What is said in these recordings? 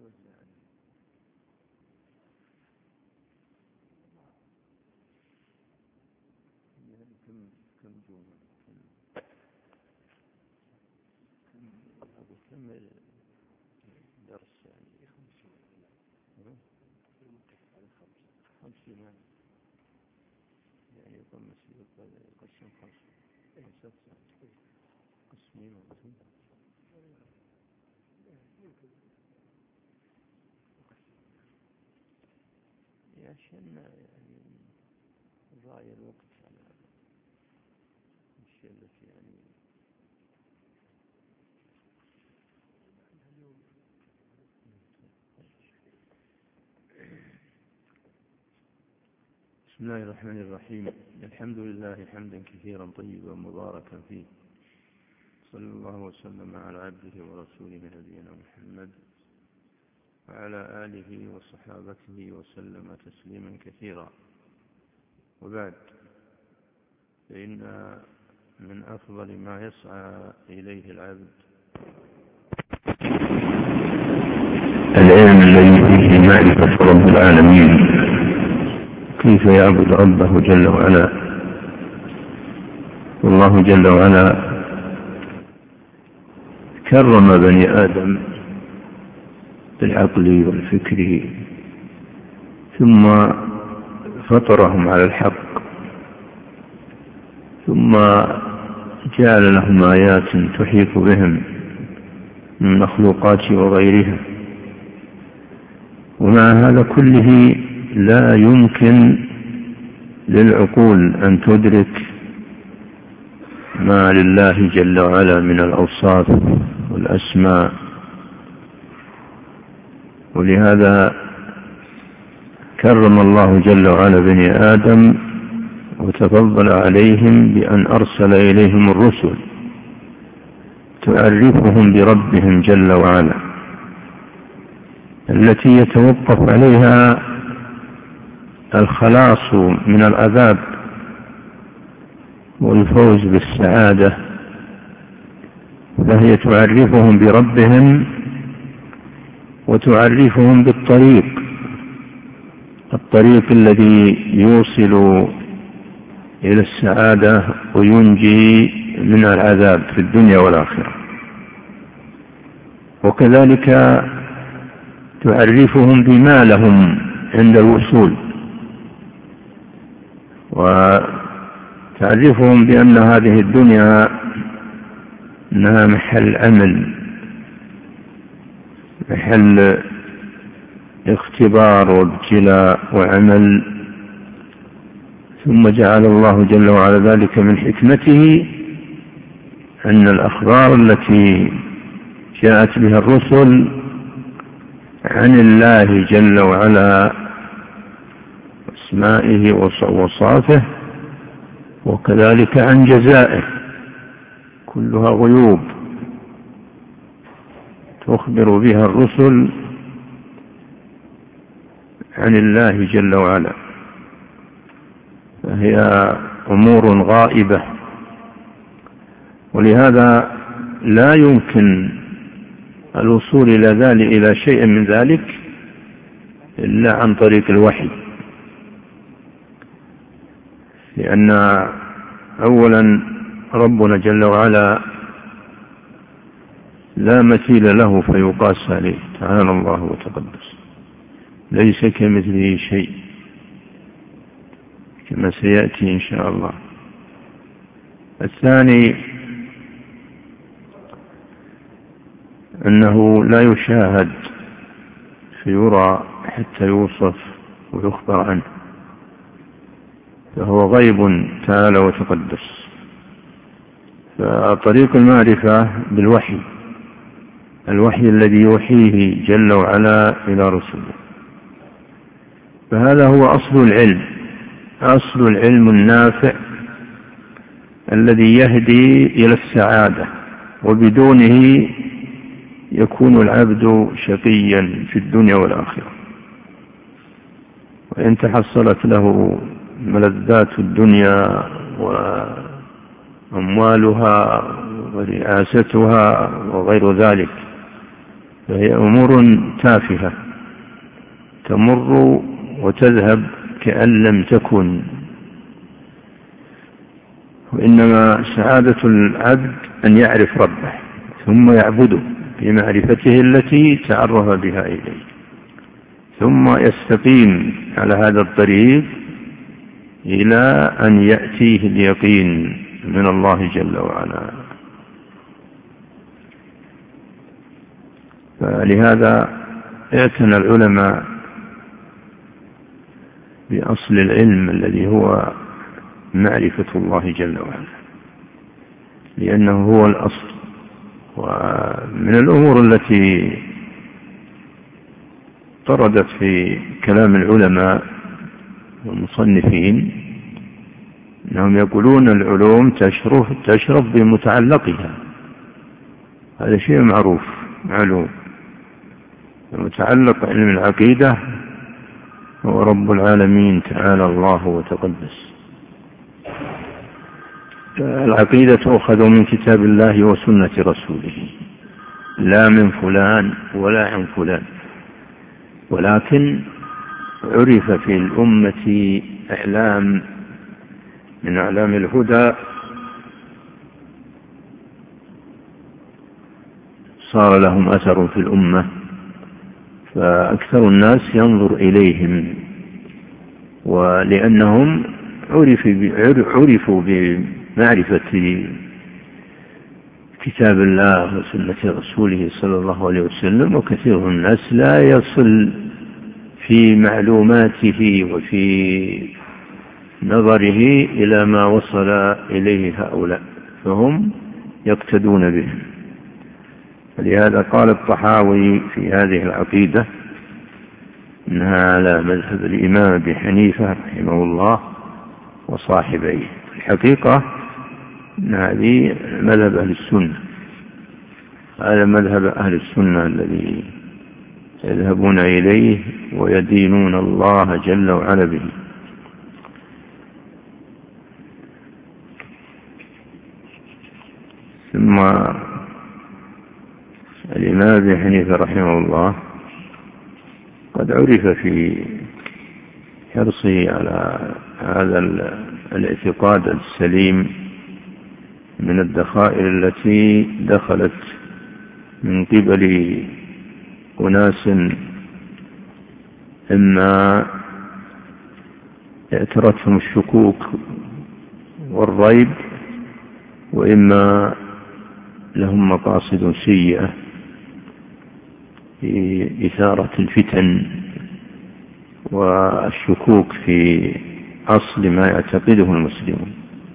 كم درس يعني 50 يعني يطمس يقسم 5 قسمين عشان يعني ضايع الوقت على الشيء التي يعني بسم الله الرحمن الرحيم. الحمد لله حمدا كثيرا طيبا مباركا فيه، صلى الله وسلم على عبده ورسوله نبينا محمد وعلى آله وصحابته وسلم تسليما كثيرا. وبعد، فإن من أفضل ما يسعى إليه العبد العلم الذي فيه معرفة رب العالمين، كيف يعبد ربه جل وعلا. والله جل وعلا كرم بني آدم بالعقل والفكر، ثم فطرهم على الحق، ثم جعل لهم آيات تحيط بهم من المخلوقات وغيرها. ومع هذا كله لا يمكن للعقول أن تدرك ما لله جل وعلا من الأوصاف والأسماء. ولهذا كرم الله جل وعلا بني آدم وتفضل عليهم بأن أرسل إليهم الرسل تعرفهم بربهم جل وعلا، التي يتوقف عليها الخلاص من العذاب والفوز بالسعادة. فهي تعرفهم بربهم وتعرفهم الطريق الذي يوصل إلى السعادة وينجي من العذاب في الدنيا والآخرة. وكذلك تعرفهم بما لهم عند الوصول، وتعرفهم بأن هذه الدنيا أنها محل عمل، محل اختبار وابتلاء وعمل. ثم جعل الله جل وعلا ذلك من حكمته أن الأخبار التي جاءت بها الرسل عن الله جل وعلا أسمائه وصفاته وكذلك عن جزائه كلها غيوب تخبر بها الرسل عن الله جل وعلا، فهي أمور غائبة. ولهذا لا يمكن الوصول إلى شيء من ذلك إلا عن طريق الوحي، لأن أولا ربنا جل وعلا لا مثيل له فيقاس عليه، تعالى الله وتقدس، ليس كمثله شيء كما سيأتي إن شاء الله. الثاني أنه لا يشاهد فيرى حتى يوصف ويخبر عنه، فهو غيب تعالى وتقدس. فطريق المعرفة بالوحي، الوحي الذي يوحيه جل وعلا إلى رسله، فهذا هو أصل العلم النافع الذي يهدي إلى السعادة، وبدونه يكون العبد شقيا في الدنيا والآخرة. وإن تحصلت له ملذات الدنيا وأموالها ورئاستها وغير ذلك، فهي أمور تافهة تمر وتذهب كأن لم تكن. وإنما سعادة العبد أن يعرف ربه ثم يعبده بمعرفته التي تعرف بها إليه، ثم يستقيم على هذا الطريق إلى أن يأتيه اليقين من الله جل وعلا. فلهذا اعتنى العلماء بأصل العلم الذي هو معرفة الله جل وعلا، لأنه هو الأصل. ومن الأمور التي طردت في كلام العلماء والمصنفين أنهم يقولون العلوم تشرف بمتعلقها. هذا شيء معروف معلوم. متعلق علم العقيدة هو رب العالمين تعالى الله وتقدس. العقيدة تؤخذ من كتاب الله وسنة رسوله، لا من فلان ولا عن فلان. ولكن عرف في الأمة إعلام من أعلام الهدى صار لهم أثر في الأمة، فأكثر الناس ينظر إليهم، ولأنهم عرفوا بمعرفة كتاب الله وسنة رسوله صلى الله عليه وسلم. وكثير من الناس لا يصل في معلوماته وفي نظره إلى ما وصل إليه هؤلاء، فهم يقتدون بهم. فلهذا قال الطحاوي في هذه العقيدة إنها على مذهب الإمام أبي حنيفة رحمه الله وصاحبيه. الحقيقة أن هذه مذهب أهل السنة، هذا مذهب أهل السنة الذي يذهبون إليه ويدينون الله جل وعلا به. ثم الإمام أبي حنيفة رحمه الله قد عرف في حرصه على هذا الاعتقاد السليم من الدخائل التي دخلت من قبل أناس إما اعترتهم الشكوك والريب، وإما لهم مقاصد سيئة في إثارة الفتن والشكوك في أصل ما يعتقده المسلمون.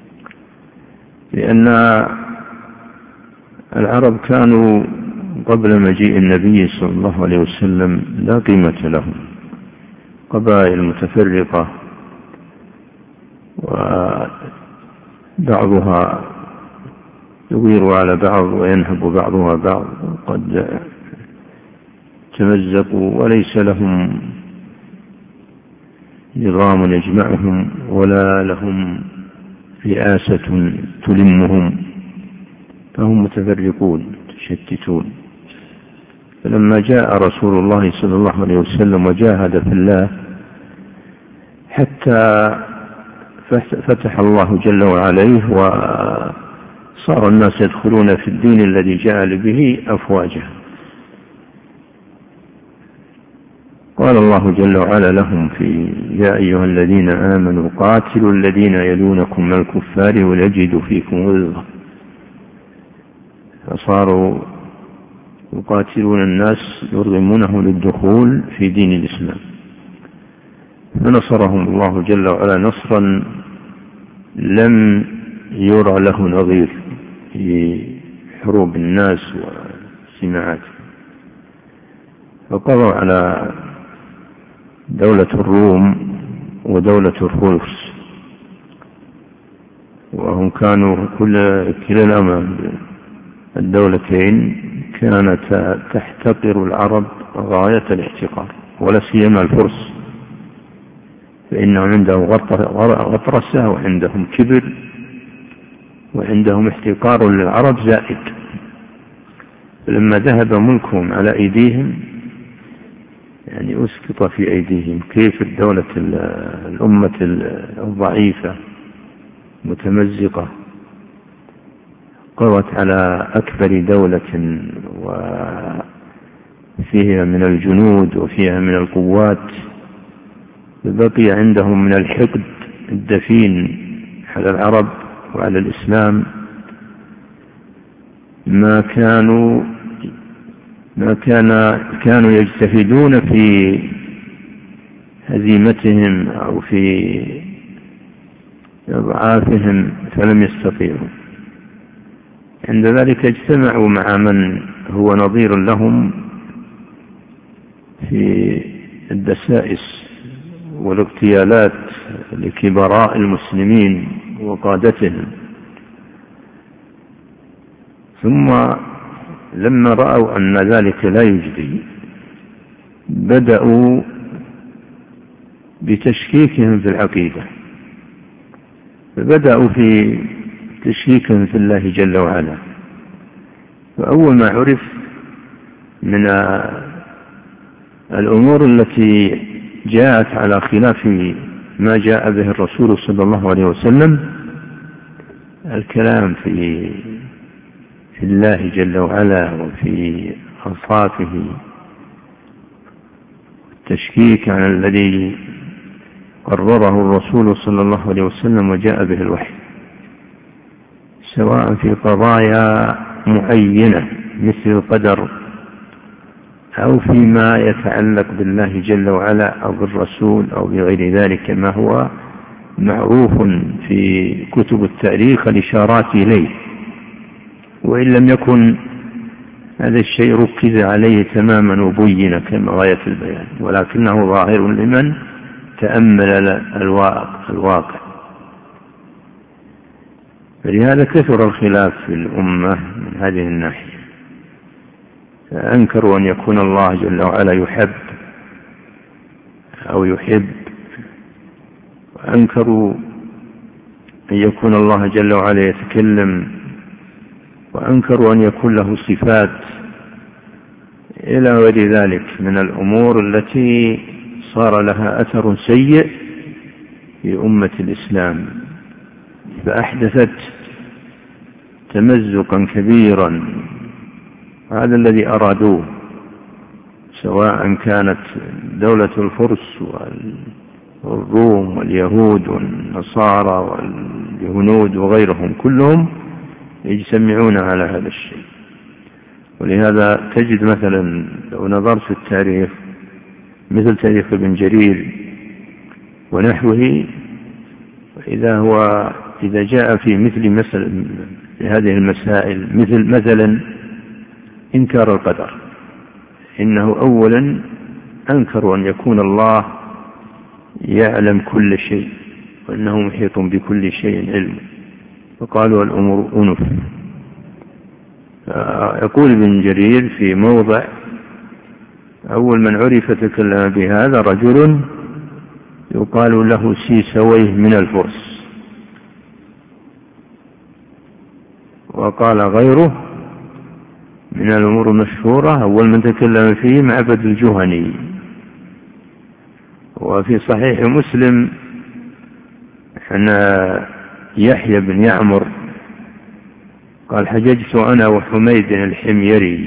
لأن العرب كانوا قبل مجيء النبي صلى الله عليه وسلم لا قيمة لهم، قبائل متفرقة وبعضها يغير على بعض وينهب بعضها بعض، قد تمزقوا وليس لهم نظام يجمعهم ولا لهم رئاسة تلمهم، فهم متفرقون متشتتون. فلما جاء رسول الله صلى الله عليه وسلم وجاهد في الله حتى فتح الله جل وعلا وصار الناس يدخلون في الدين الذي جاء به أفواجا. قال الله جل وعلا لهم في يا أيها الذين آمنوا قاتلوا الذين يلونكم من الكفار وليجدوا فيكم غلظة. فصاروا يقاتلون الناس يرغمونهم للدخول في دين الإسلام، فنصرهم الله جل وعلا نصرا لم يرى له نظير في حروب الناس وسماعات. فقضوا على دولة الروم ودولة الفرس، وهم كانوا كلا الدولتين كانت تحتقر العرب غاية الاحتقار، ولا سيما الفرس فإنهم عندهم غطرسة وعندهم كبر وعندهم احتقار للعرب زائد. لما ذهب ملكهم على أيديهم يعني أسقط في أيديهم. كيف الدولة الأمة الضعيفة متمزقة قوت على أكبر دولة وفيها من الجنود وفيها من القوات، بقي عندهم من الحقد الدفين على العرب وعلى الإسلام ما كانوا يجتهدون في هزيمتهم أو في إضعافهم فلم يستطيعوا. عند ذلك اجتمعوا مع من هو نظير لهم في الدسائس والاغتيالات لكبراء المسلمين وقادتهم. ثم لما رأوا أن ذلك لا يجدي بدأوا بتشكيكهم في العقيدة، فبدأوا في تشكيكهم في الله جل وعلا. فأول ما عرف من الأمور التي جاءت على خلاف ما جاء به الرسول صلى الله عليه وسلم الكلام في الله جل وعلا وفي أوصافه، التشكيك عن الذي قرره الرسول صلى الله عليه وسلم وجاء به الوحي، سواء في قضايا معينة مثل القدر أو فيما يتعلق بالله جل وعلا أو بالرسول أو بغير ذلك ما هو معروف في كتب التاريخ الإشارات إليه، وإن لم يكن هذا الشيء ركز عليه تماما وبين كما غاية البيان، ولكنه ظاهر لمن تأمل الواقع. فلهذا كثر الخلاف في الأمة من هذه الناحية، فأنكروا أن يكون الله جل وعلا يحب أو يحب، وأنكروا أن يكون الله جل وعلا يتكلم، وأنكروا أن يكون له صفات إلى غير ذلك من الأمور التي صار لها أثر سيء في أمة الإسلام، فأحدثت تمزقا كبيرا. هذا الذي أرادوه، سواء كانت دولة الفرس والروم واليهود والنصارى والهنود وغيرهم كلهم يجتمعون على هذا الشيء. ولهذا تجد مثلا لو نظرت في التاريخ مثل تاريخ ابن جرير ونحوه، إذا جاء في مثل هذه المسائل مثلا إنكار القدر، إنه أولا أنكروا أن يكون الله يعلم كل شيء وأنه محيط بكل شيء علم، وقالوا الأمور أنف. يقول ابن جرير في موضع: أول من عرف تكلم بهذا رجل يقال له سيسويه من الفرس، وقال غيره من الأمور المشهورة أول من تكلم فيه معبد الجهني. وفي صحيح مسلم أن يحيى بن يعمر قال: حججت أنا وحميد الحميري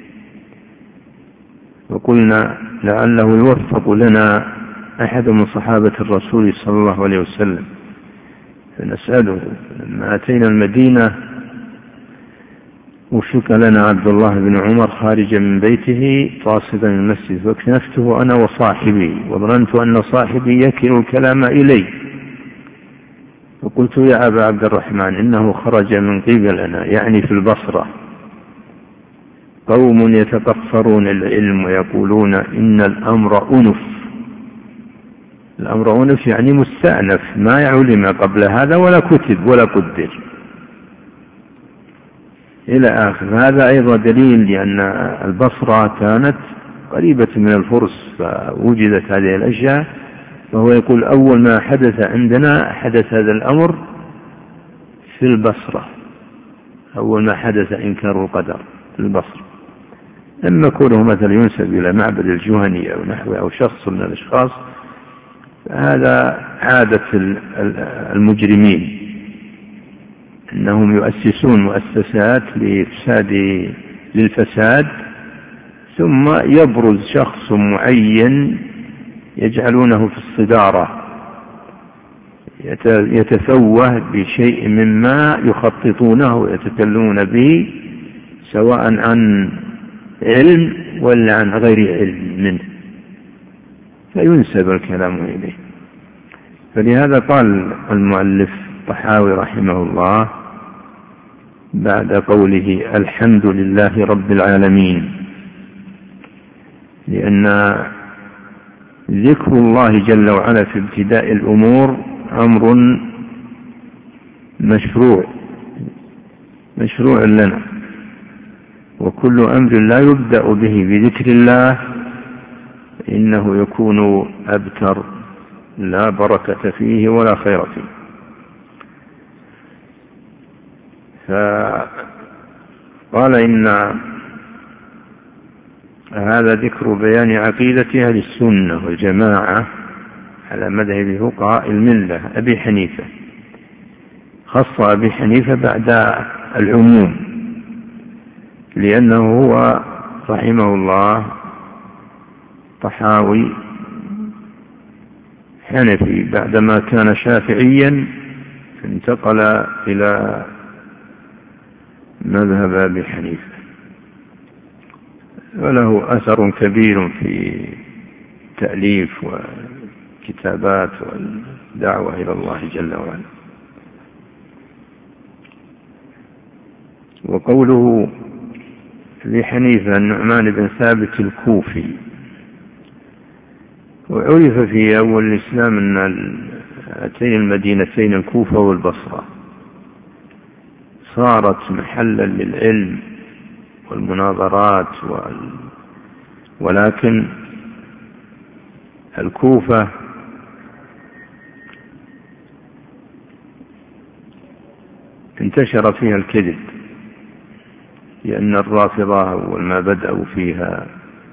وقلنا لعله يوفق لنا أحد من صحابة الرسول صلى الله عليه وسلم فنسأله. لما أتينا المدينة وشك لنا عبد الله بن عمر خارجا من بيته قاصدا المسجد، فاكنفته أنا وصاحبي وظننت أن صاحبي يكل الكلام إلي، فقلت: يا أبا عبد الرحمن إنه خرج من قبلنا، يعني في البصرة، قوم يتقفرون العلم ويقولون إن الأمر أنف. الأمر أنف يعني مستأنف، ما علم قبل هذا ولا كتب ولا قدر إلى آخر. هذا أيضا دليل لأن البصرة كانت قريبة من الفرس فوجدت هذه الأشياء، فهو يقول أول ما حدث عندنا حدث هذا الأمر في البصرة، أول ما حدث إنكار القدر في البصرة. أما كونه مثلا ينسب إلى معبد الجهني أو نحوه أو شخص من الأشخاص فهذا عادة المجرمين، أنهم يؤسسون مؤسسات للفساد ثم يبرز شخص معين يجعلونه في الصدارة يتفوه بشيء مما يخططونه ويتكلمون به سواء عن علم ولا عن غير علم منه، فينسب الكلام إليه. فلهذا قال المؤلف الطحاوي رحمه الله بعد قوله الحمد لله رب العالمين، لأن ذكر الله جل وعلا في ابتداء الأمور أمر مشروع لنا، وكل أمر لا يبدأ به بذكر الله إنه يكون أبتر لا بركة فيه ولا خير فيه. فقال إن هذا ذكر بيان عقيدة أهل السنة والجماعة على مذهب فقهاء الملة أبي حنيفة، خص أبي حنيفة بعد العموم لأنه هو رحمه الله طحاوي حنفي بعدما كان شافعيا انتقل إلى مذهب أبي حنيفة، وله أثر كبير في تأليف وكتابات والدعوة إلى الله جل وعلا. وقوله لحنيفة النعمان بن ثابت الكوفي، وعرف في أول الإسلام أن هاتين المدينتين الكوفة والبصرة صارت محلا للعلم والمناظرات ولكن الكوفة انتشر فيها الكذب، لأن الرافضة والما بدأوا فيها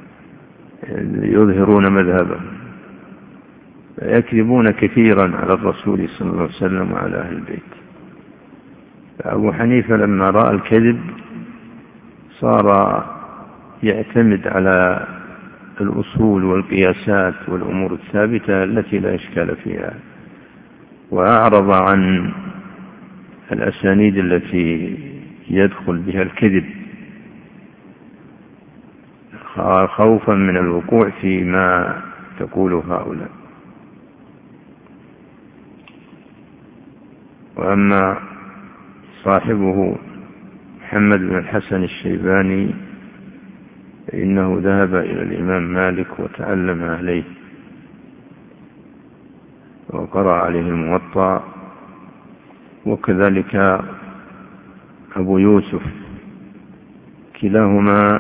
يظهرون مذهبهم يكذبون كثيرا على الرسول صلى الله عليه وسلم وعلى أهل البيت. فأبو حنيفة لما رأى الكذب صار يعتمد على الأصول والقياسات والأمور الثابتة التي لا إشكال فيها، وأعرض عن الأسانيد التي يدخل بها الكذب خوفا من الوقوع فيما تقوله هؤلاء. وأما صاحبه محمد بن الحسن الشيباني فإنه ذهب إلى الإمام مالك وتعلم عليه وقرأ عليه الموطأ، وكذلك أبو يوسف، كلاهما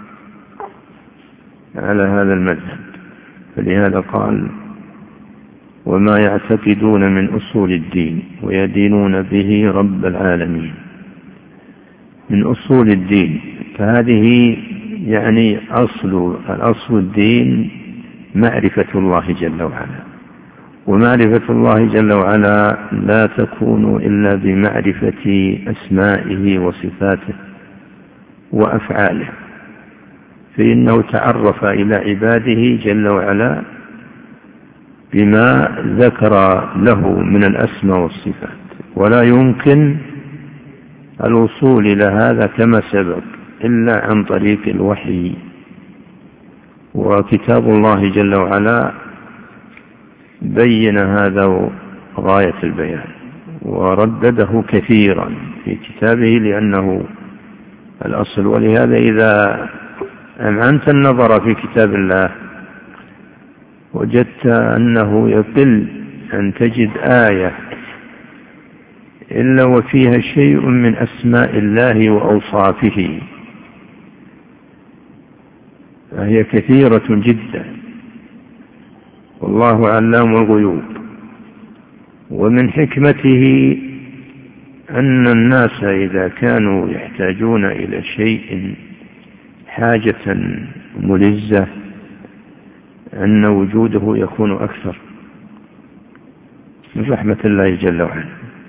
على هذا المذهب. فلهذا قال وما يعتقدون من أصول الدين ويدينون به رب العالمين. من أصول الدين، فهذه يعني الأصل الدين معرفة الله جل وعلا، ومعرفة الله جل وعلا لا تكون إلا بمعرفة أسمائه وصفاته وأفعاله، فإنه تعرف إلى عباده جل وعلا بما ذكر له من الأسماء والصفات، ولا يمكن الوصول إلى هذا كما سبق إلا عن طريق الوحي. وكتاب الله جل وعلا بين هذا غاية البيان وردده كثيرا في كتابه لأنه الأصل. ولهذا إذا أمعنت النظر في كتاب الله وجدت أنه يقل أن تجد آية إلا وفيها شيء من أسماء الله وأوصافه، فهي كثيرة جدا، والله علام الغيوب. ومن حكمته أن الناس إذا كانوا يحتاجون إلى شيء حاجة ملزة أن وجوده يكون أكثر من رحمة الله جل وعلا،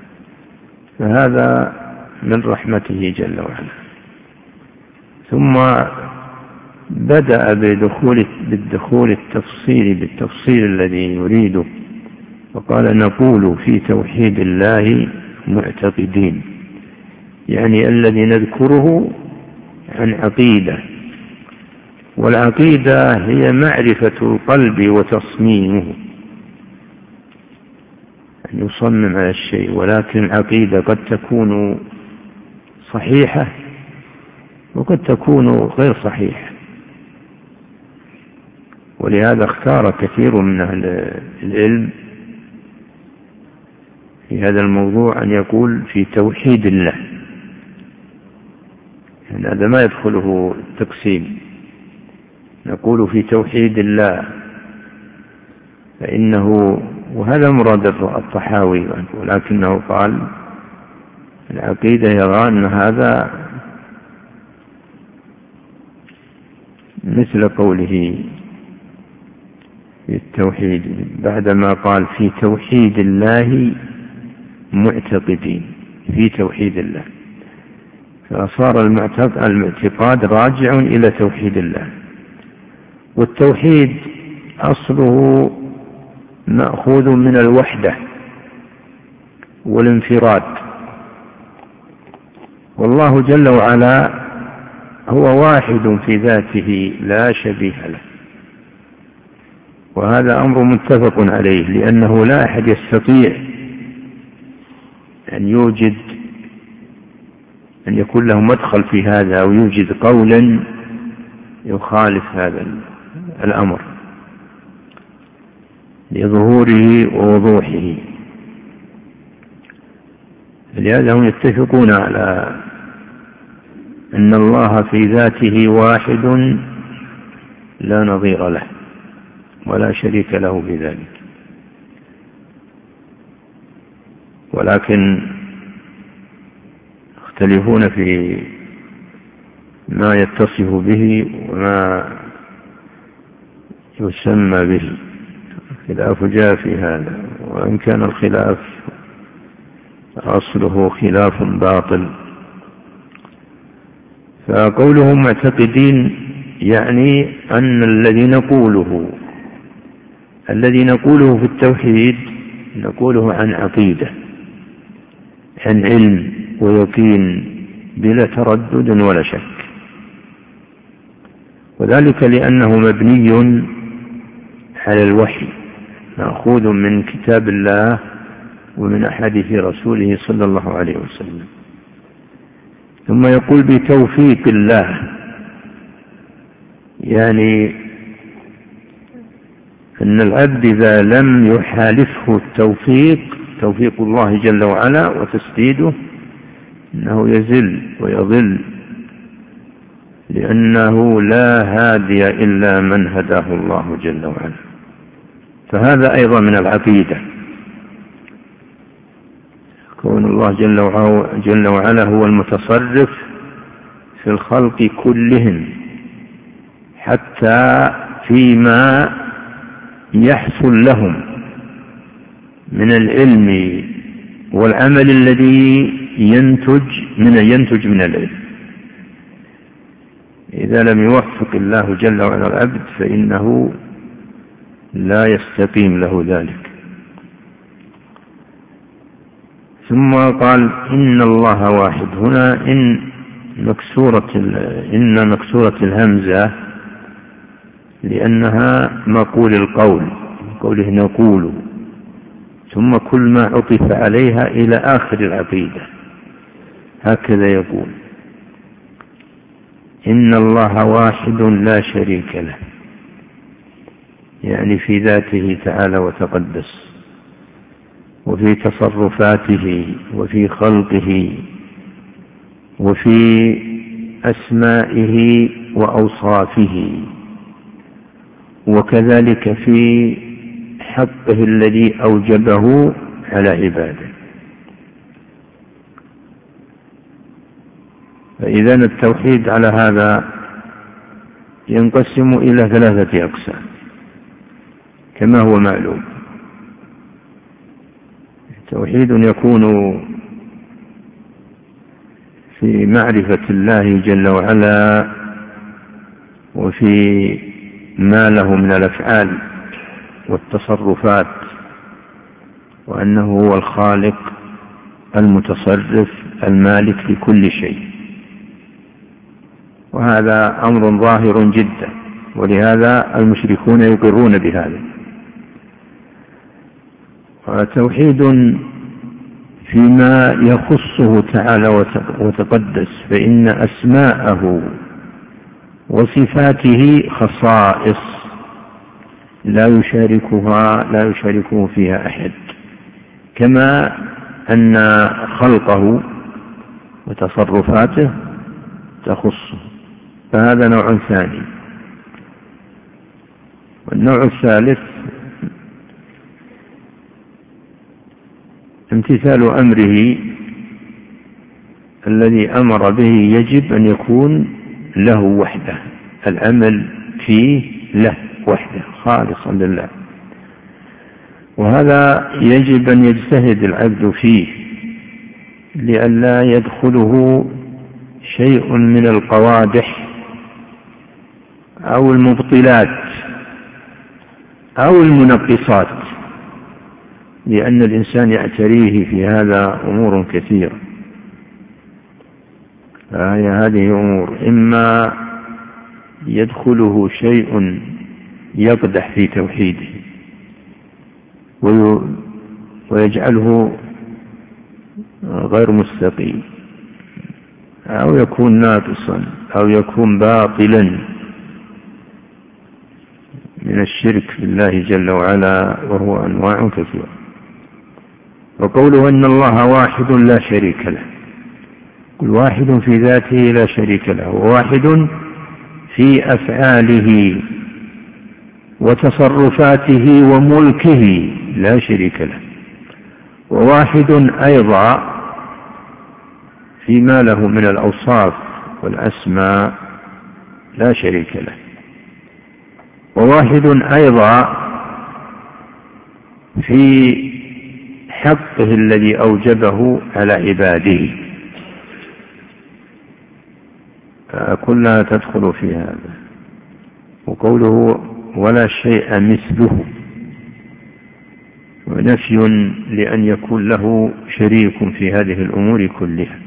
فهذا من رحمته جل وعلا. ثم بدأ بالدخول بالتفصيل الذي يريده، وقال نقول في توحيد الله معتقدين، يعني الذي نذكره عن عقيدة، والعقيدة هي معرفة القلب وتصميمه، أن يصمم على الشيء. ولكن العقيدة قد تكون صحيحة وقد تكون غير صحيحة، ولهذا اختار كثير من أهل العلم في هذا الموضوع أن يقول في توحيد الله، يعني هذا ما يدخله التقسيم، نقول في توحيد الله، فإنه وهذا مراد الطحاوي، ولكنه قال العقيدة يرى أن هذا مثل قوله في التوحيد بعدما قال في توحيد الله معتقدين، في توحيد الله، فصار المعتقاد راجع إلى توحيد الله. والتوحيد أصله مأخوذ من الوحدة والانفراد، والله جل وعلا هو واحد في ذاته لا شبيه له، وهذا أمر متفق عليه، لأنه لا أحد يستطيع أن يكون له مدخل في هذا أو يوجد قولا يخالف هذا الأمر لظهوره ووضوحه. لهذا هم يتفقون على أن الله في ذاته واحد لا نظير له ولا شريك له في ذلك، ولكن يختلفون في ما يتصف به وما يسمى به، خلاف جاء في هذا، وإن كان الخلاف أصله خلاف باطل. فقولهم معتقدين يعني أن الذي نقوله في التوحيد نقوله عن عقيدة، عن علم ويقين بلا تردد ولا شك، وذلك لأنه مبني على الوحي مأخوذ من كتاب الله ومن أحاديث رسوله صلى الله عليه وسلم. ثم يقول بتوفيق الله، يعني أن العبد إذا لم يحالفه توفيق الله جل وعلا وتسديده أنه يزل ويضل، لأنه لا هادي إلا من هداه الله جل وعلا. فهذا أيضا من العقيدة، كون الله جل وعلا هو المتصرف في الخلق كلهم، حتى فيما يحصل لهم من العلم والعمل الذي ينتج من العلم. إذا لم يوفق الله جل وعلا العبد فإنه لا يستقيم له ذلك. ثم قال إن الله واحد، هنا إن مكسورة الهمزة لأنها مقول القول، قوله نقول، ثم كل ما عطف عليها إلى آخر العقيدة، هكذا يقول إن الله واحد لا شريك له، يعني في ذاته تعالى وتقدس، وفي تصرفاته وفي خلقه وفي أسمائه وأوصافه، وكذلك في حقه الذي أوجبه على عباده. فإذا التوحيد على هذا ينقسم إلى 3 أقسام كما هو معلوم. توحيد يكون في معرفة الله جل وعلا وفي ما له من الأفعال والتصرفات، وأنه هو الخالق المتصرف المالك لكل شيء، وهذا أمر ظاهر جدا، ولهذا المشركون يقرون بهذا. وتوحيد فيما يخصه تعالى وتقدس، فإن أسماءه وصفاته خصائص لا يشاركه فيها أحد، كما أن خلقه وتصرفاته تخصه، فهذا نوع ثاني. والنوع الثالث امتثال أمره الذي أمر به يجب أن يكون له وحده، العمل فيه له وحده خالصا لله، وهذا يجب أن يجتهد العبد فيه لئلا يدخله شيء من القوادح أو المبطلات أو المنقصات، لأن الإنسان يعتريه في هذا أمور كثيرة. هذه أمور إما يدخله شيء يقدح في توحيده ويجعله غير مستقيم، أو يكون ناقصا، أو يكون باطلا من الشرك بالله جل وعلا، وهو أنواع كثيرة. وقوله أن الله واحد لا شريك له، كل واحد في ذاته لا شريك له، وواحد في أفعاله وتصرفاته وملكه لا شريك له، وواحد أيضا فيما له من الأوصاف والأسماء لا شريك له، وواحد أيضا في حقه الذي أوجبه على عباده، كلها تدخل في هذا. وقوله ولا شيء مثله، ونفي لأن يكون له شريك في هذه الأمور كلها.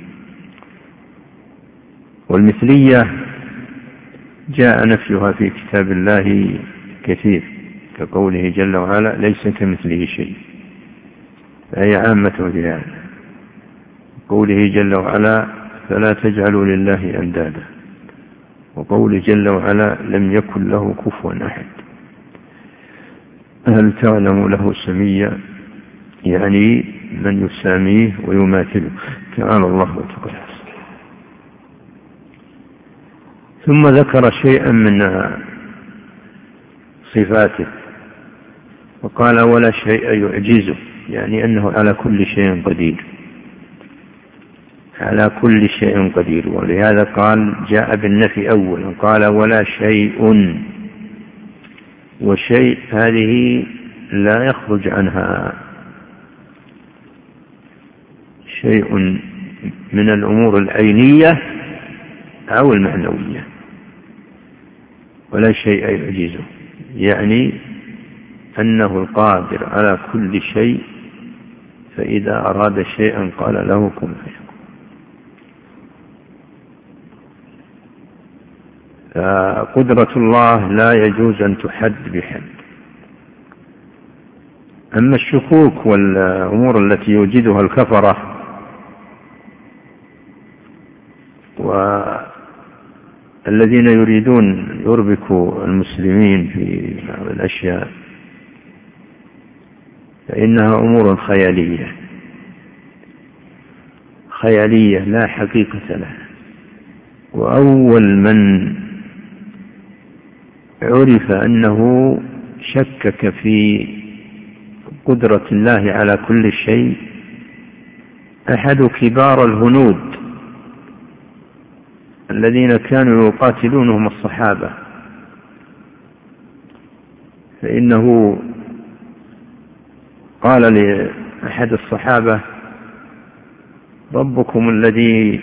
والمثلية جاء نفيها في كتاب الله كثير، كقوله جل وعلا ليس كمثله شيء، فهي عامة لهذا. قوله جل وعلا فلا تجعلوا لله أندادا، وقوله جل وعلا لم يكن له كفوا أحد. هل تعلم له سميا، يعني من يساميه ويماثله، تعالى الله وتقدس. ثم ذكر شيئا من صفاته وقال ولا شيء يعجزه، يعني أنه على كل شيء قدير، على كل شيء قدير. ولهذا قال جاء بالنفي أولا، قال ولا شيء، وشيء هذه لا يخرج عنها شيء من الأمور العينية أو المعنوية. ولا شيء يعجزه، يعني أنه القادر على كل شيء، فإذا أراد شيئا قال له كن فيكون. فقدرة الله لا يجوز أن تحد بحد. أما الشكوك والأمور التي يوجدها الكفرة والذين يريدون يربكوا المسلمين في بعض الأشياء، فإنها أمور خيالية لا حقيقة لها. وأول من عرف أنه شكك في قدرة الله على كل شيء أحد كبار الهنود الذين كانوا يقاتلونهم الصحابة فإنه قال لأحد الصحابة: ربكم الذي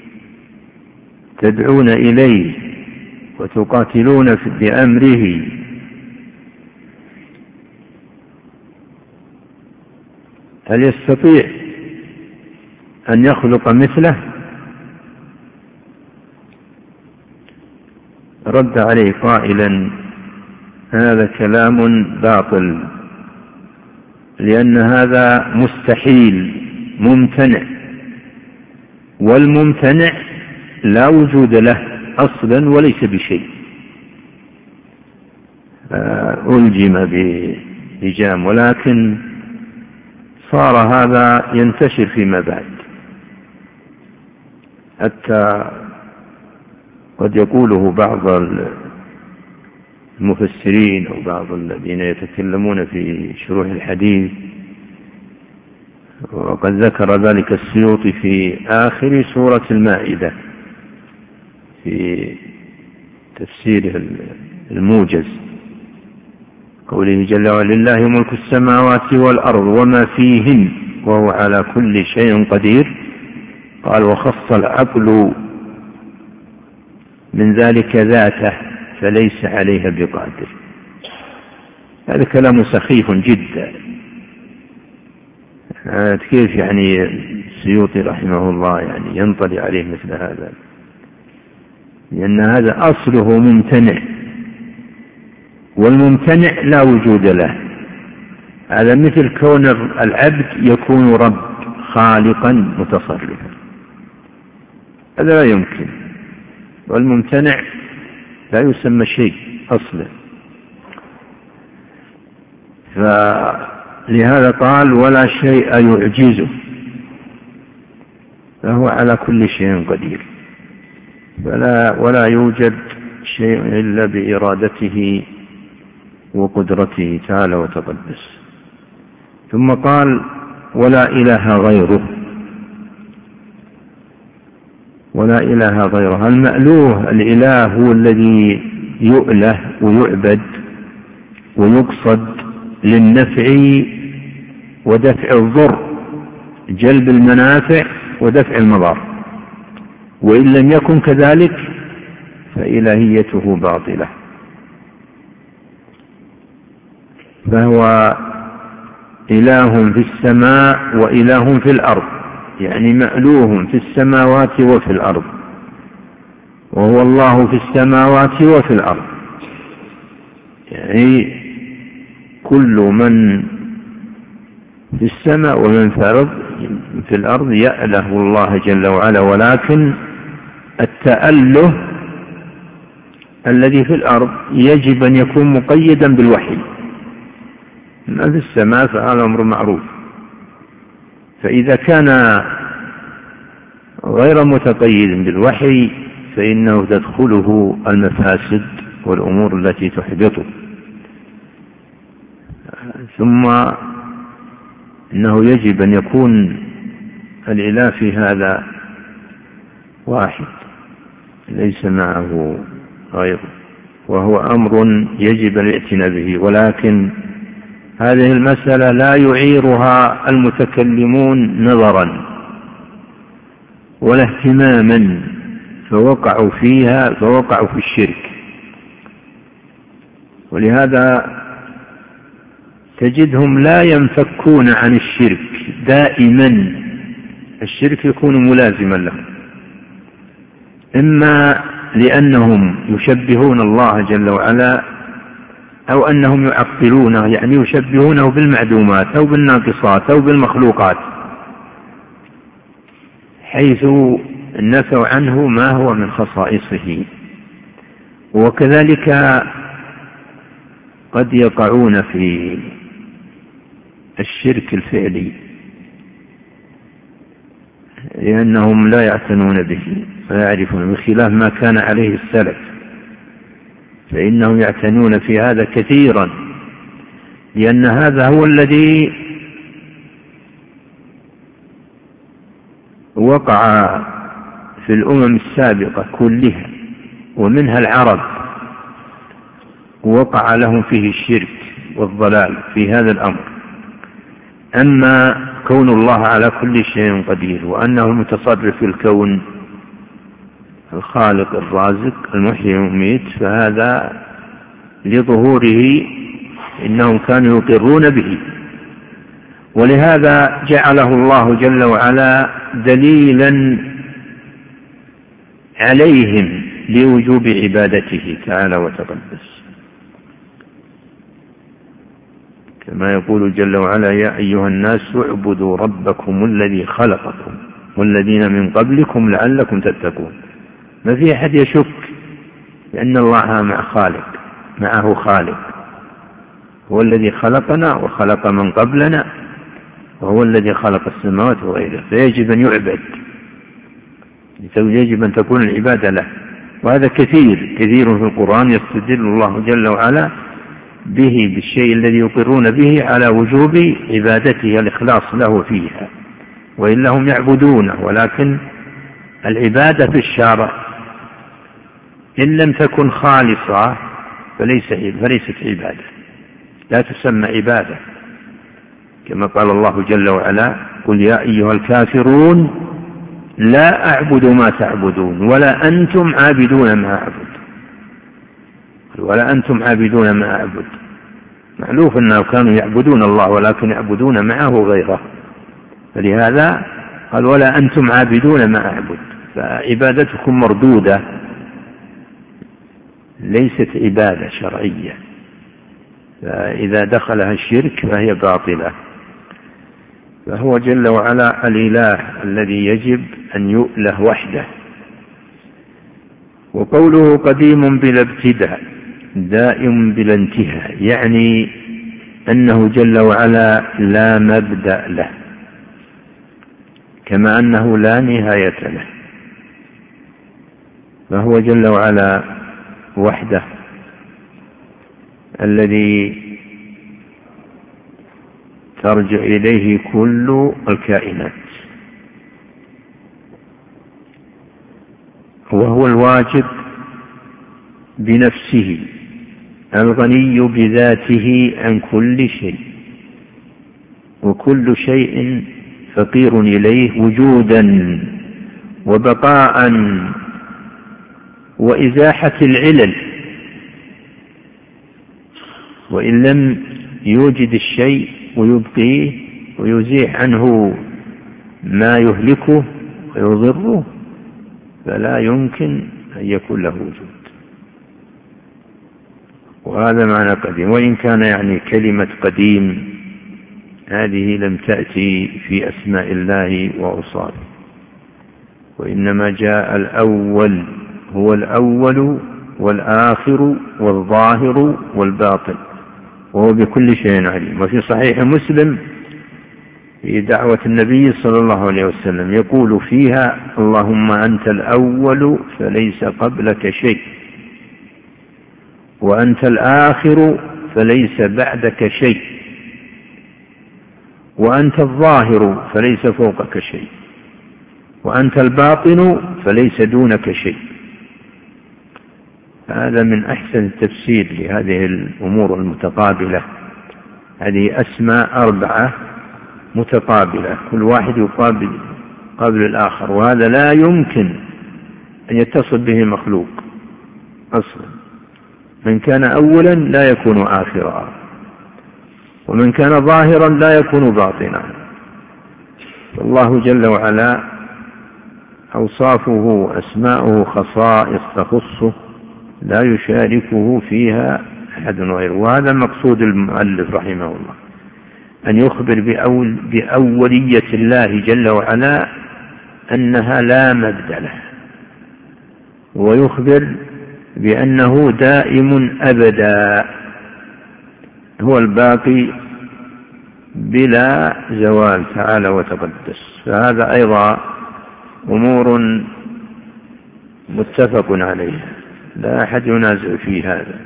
تدعون إليه وتقاتلون بأمره هل يستطيع أن يخلق مثله؟ رد عليه قائلا: هذا كلام باطل، لأن هذا مستحيل ممتنع، والممتنع لا وجود له أصلا وليس بشيء. ألجم بلجام، ولكن صار هذا ينتشر فيما بعد، حتى قد يقوله بعض المفسرين أو بعض الذين يتكلمون في شروح الحديث، وقد ذكر ذلك السيوطي في آخر سورة المائدة في تفسيره الموجز، قوله جل وعلا: لله ملك السماوات والأرض وما فيهن وهو على كل شيء قدير. قال: وخص العقل من ذلك ذاته فليس عليها بقادر. هذا كلام سخيف جدا. كيف يعني السيوطي رحمه الله يعني ينطلي عليه مثل هذا؟ لأن هذا أصله ممتنع، والممتنع لا وجود له. هذا مثل كون العبد يكون رب خالقا متصرفا، هذا لا يمكن، والممتنع لا يسمى شيء أصلا. فلهذا قال: ولا شيء يعجزه فهو على كل شيء قدير، ولا يوجد شيء إلا بإرادته وقدرته تعالى وتقدس. ثم قال: ولا إله غيره. ولا إله غيره، المألوه الإله هو الذي يؤله ويعبد ويقصد للنفع ودفع الضر، جلب المنافع ودفع المضار، وإن لم يكن كذلك فإلهيته باطلة. فهو إله في السماء وإله في الأرض، يعني مألوه في السماوات وفي الأرض، وهو الله في السماوات وفي الأرض، يعني كل من في السماء ومن في الأرض يأله الله جل وعلا، ولكن التأله الذي في الأرض يجب أن يكون مقيدا بالوحي، ما في السماء فهذا أمر معروف. فإذا كان غير متقيد بالوحي فإنه تدخله المفاسد والأمور التي تحبطه. ثم إنه يجب أن يكون الإله في هذا واحد ليس معه غيره، وهو أمر يجب الاعتناء به، ولكن هذه المسألة لا يعيرها المتكلمون نظرا ولا اهتماما، فوقعوا في الشرك. ولهذا تجدهم لا ينفكون عن الشرك دائما، الشرك يكون ملازما لهم، إما لأنهم يشبهون الله جل وعلا أو أنهم يعطلونه، يعني يشبهونه بالمعدومات أو بالناقصات أو بالمخلوقات، حيث نفوا عنه ما هو من خصائصه. وكذلك قد يقعون في الشرك الفعلي لأنهم لا يعتنون به ويعرفون، بخلاف ما كان عليه السلف، فإنهم يعتنون في هذا كثيرا، لأن هذا هو الذي وقع في الأمم السابقة كلها ومنها العرب، وقع لهم فيه الشرك والضلال في هذا الأمر. أما كون الله على كل شيء قدير وأنه المتصرف في الكون الخالق الرازق المحيي المميت، فهذا لظهوره إنهم كانوا يقرون به، ولهذا جعله الله جل وعلا دليلا عليهم لوجوب عبادته تعالى وتقدس، كما يقول جل وعلا: يا أيها الناس اعبدوا ربكم الذي خلقكم والذين من قبلكم لعلكم تتقون. ما في أحد يشك بأن الله معه خالق، هو الذي خلقنا وخلق من قبلنا، وهو الذي خلق السماوات وغيرها، فيجب أن يعبد، يجب أن تكون العبادة له. وهذا كثير في القرآن يستدل الله جل وعلا به بالشيء الذي يقرون به على وجوب عبادته الإخلاص له فيها، وإلا هم يعبدونه، ولكن العبادة في الشرع إن لم تكن خالصة فليست عبادة، لا تسمى عبادة، كما قال الله جل وعلا: قل يا أيها الكافرون لا أعبد ما تعبدون ولا أنتم عابدون ما أعبد. ولا أنتم عابدون ما أعبد، معلوف أنهم كانوا يعبدون الله ولكن يعبدون معه غيره، فلهذا قال: ولا أنتم عابدون ما أعبد، فعبادتكم مردودة، ليست عبادة شرعية، فإذا دخلها الشرك فهي باطلة. فهو جل وعلا الإله الذي يجب أن يؤله وحده. وقوله قديم بلا ابتداء دائم بلا انتهاء، يعني أنه جل وعلا لا مبدأ له، كما أنه لا نهاية له، فهو جل وعلا وحده الذي ترجع إليه كل الكائنات، وهو الواجب بنفسه الغني بذاته عن كل شيء، وكل شيء فقير إليه وجودا وبقاء وإزاحة العلل، وإن لم يوجد الشيء ويبقيه ويزيح عنه ما يهلكه ويضره فلا يمكن أن يكون له وجود. وهذا معنى قديم، وإن كان يعني كلمة قديم هذه لم تأتي في أسماء الله وأوصافه، وإنما جاء الأول، هو الأول والآخر والظاهر والباطن، وهو بكل شيء عليم. وفي صحيح مسلم في دعوة النبي صلى الله عليه وسلم يقول فيها: اللهم أنت الأول فليس قبلك شيء، وأنت الآخر فليس بعدك شيء، وأنت الظاهر فليس فوقك شيء، وأنت الباطن فليس دونك شيء. هذا من أحسن التفسير لهذه الأمور المتقابلة. هذه أسماء 4 متقابلة، كل واحد يقابل الآخر، وهذا لا يمكن أن يتصل به مخلوق أصلا. من كان أولا لا يكون آخرا، ومن كان ظاهرا لا يكون باطنا. فالله جل وعلا أوصافه أسماؤه خصائص تخصه لا يشاركه فيها أحد غيره. وهذا مقصود المؤلف رحمه الله، أن يخبر بأولية الله جل وعلا أنها لا مبدأ له، ويخبر بأنه دائم أبدا، هو الباقي بلا زوال تعالى وتقدس. فهذا أيضا أمور متفق عليها، لا أحد ينازع في هذا.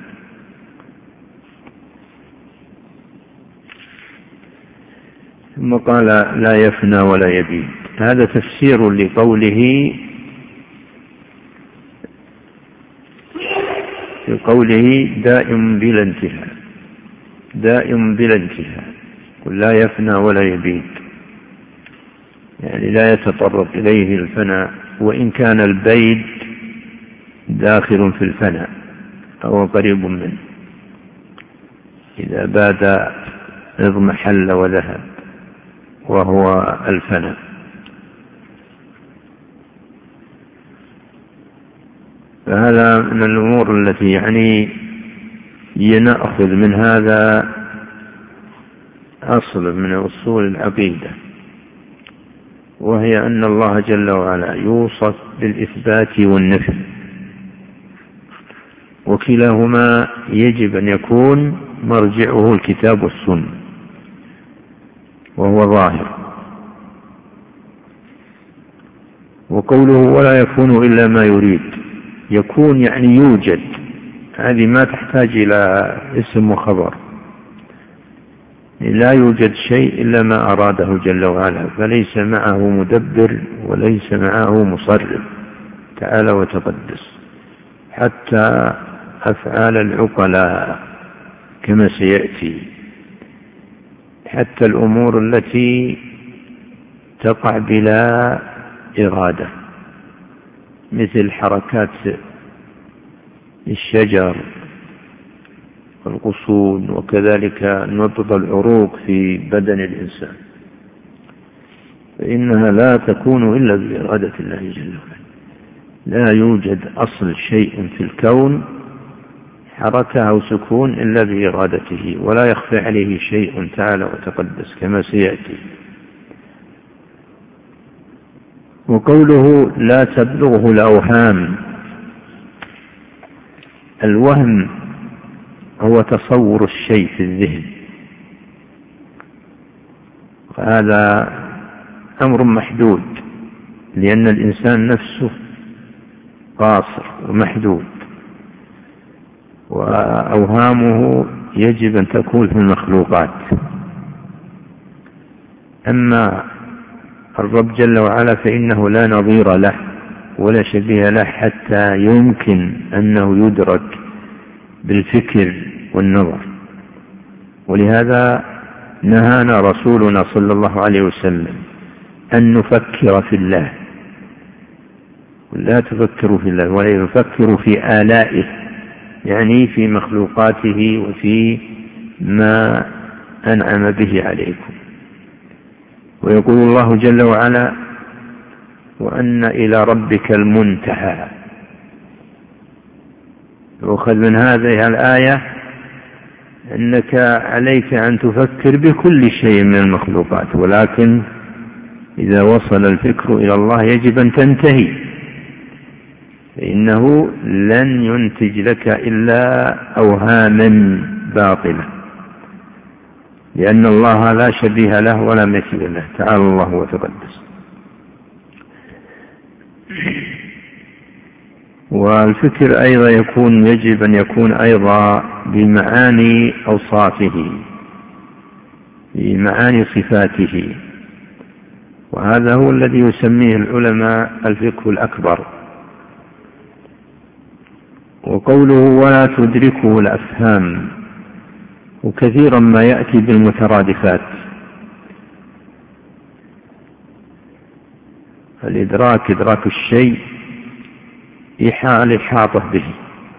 ثم قال: لا يفنى ولا يبيد. هذا تفسير لقوله في قوله دائم بلا انتهاء، دائم بلا انتهاء، لا يفنى ولا يبيد، يعني لا يتطرق إليه الفناء، وإن كان البيد داخل في الفناء أو قريب منه، إذا باد اضمحل وذهب وهو الفناء. فهذا من الأمور التي يعني نأخذ من هذا أصل من أصول العقيدة، وهي أن الله جل وعلا يوصف بالإثبات والنفي، وكلاهما يجب أن يكون مرجعه الكتاب والسنة، وهو ظاهر. وقوله ولا يكون إلا ما يريد، يكون يعني يوجد، هذه ما تحتاج إلى اسم وخبر، لا يوجد شيء إلا ما أراده جل وعلا، فليس معه مدبر وليس معه مصرف تعالى وتقدس. حتى أفعال العقلاء كما سيأتي، حتى الأمور التي تقع بلا إرادة، مثل حركات الشجر والغصون، وكذلك نبض العروق في بدن الإنسان، فإنها لا تكون إلا بإرادة الله جل وعلا. لا يوجد أصل شيء في الكون حركة أو سكون إلا بإرادته، ولا يخفى عليه شيء تعالى وتقدس كما سيأتي. وقوله لا تبلغه الأوهام، الوهم هو تصور الشيء في الذهن، وهذا أمر محدود، لأن الإنسان نفسه قاصر ومحدود، وأوهامه يجب أن تكون في المخلوقات. أما الرب جل وعلا فإنه لا نظير له ولا شبيه له، حتى يمكن أنه يدرك بالفكر والنظر. ولهذا نهانا رسولنا صلى الله عليه وسلم أن نفكر في الله، لا تفكروا في الله ولا يفكروا في آلائه، يعني في مخلوقاته وفي ما أنعم به عليكم. ويقول الله جل وعلا وأن إلى ربك المنتهى. يؤخذ من هذه الآية أنك عليك أن تفكر بكل شيء من المخلوقات، ولكن إذا وصل الفكر إلى الله يجب أن تنتهي، فإنه لن ينتج لك إلا أوهاما باطلة، لأن الله لا شبيه له ولا مثيل له تعالى الله وتقدس. والفكر أيضا يجب أن يكون أيضا بمعاني أوصافه، بمعاني صفاته، وهذا هو الذي يسميه العلماء الفقه الأكبر. وقوله ولا تدركه الأفهام، وكثيرا ما يأتي بالمترادفات. الإدراك إدراك الشيء الإحاطة به،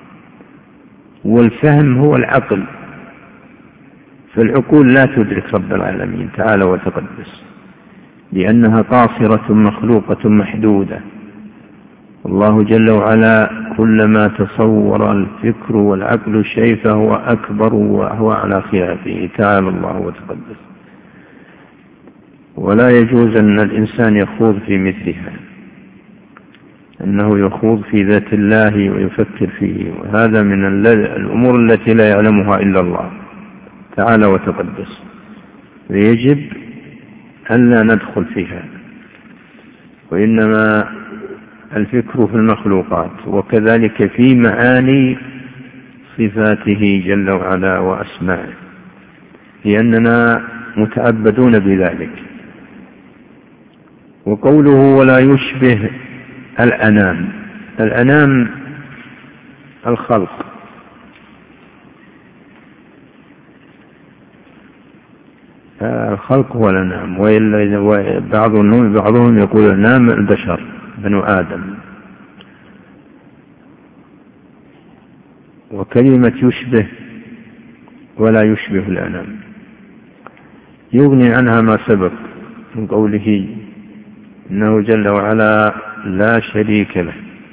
والفهم هو العقل، فالعقول لا تدرك رب العالمين تعالى وتقدس، لأنها قاصرة مخلوقة محدودة. الله جل وعلا كلما تصور الفكر والعقل شيء فهو أكبر وهو على خلافه تعالى الله وتقدس. ولا يجوز أن الإنسان يخوض في مثلها، أنه يخوض في ذات الله ويفكر فيه، وهذا من الأمور التي لا يعلمها إلا الله تعالى وتقدس، ويجب أن لا ندخل فيها. وإنما الفكر في المخلوقات، وكذلك في معاني صفاته جل وعلا وأسمائه، لأننا متعبدون بذلك. وقوله ولا يشبه الأنام، الأنام الخلق الخلق ولا نام، وإلا بعضهم يقول نام البشر بنو آدم. وكلمة يشبه ولا يشبه الأنام يغني عنها ما سبق من قوله إنه جل وعلا لا شريك له،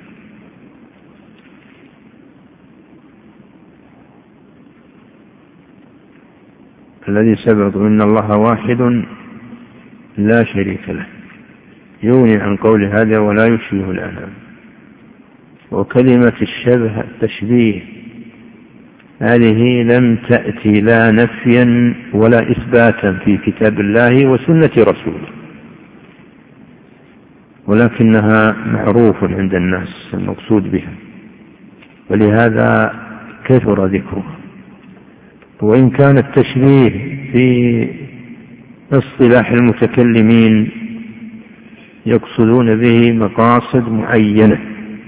الذي سبق إن الله واحد لا شريك له، يغني عن قول هذا ولا يشبه الأنام. وكلمة الشبه التشبيه هذه لم تأتي لا نفيا ولا إثباتا في كتاب الله وسنة رسوله، ولكنها معروف عند الناس المقصود بها، ولهذا كثر ذكرها. وإن كان التشبيه في اصطلاح المتكلمين يقصدون به مقاصد معينة،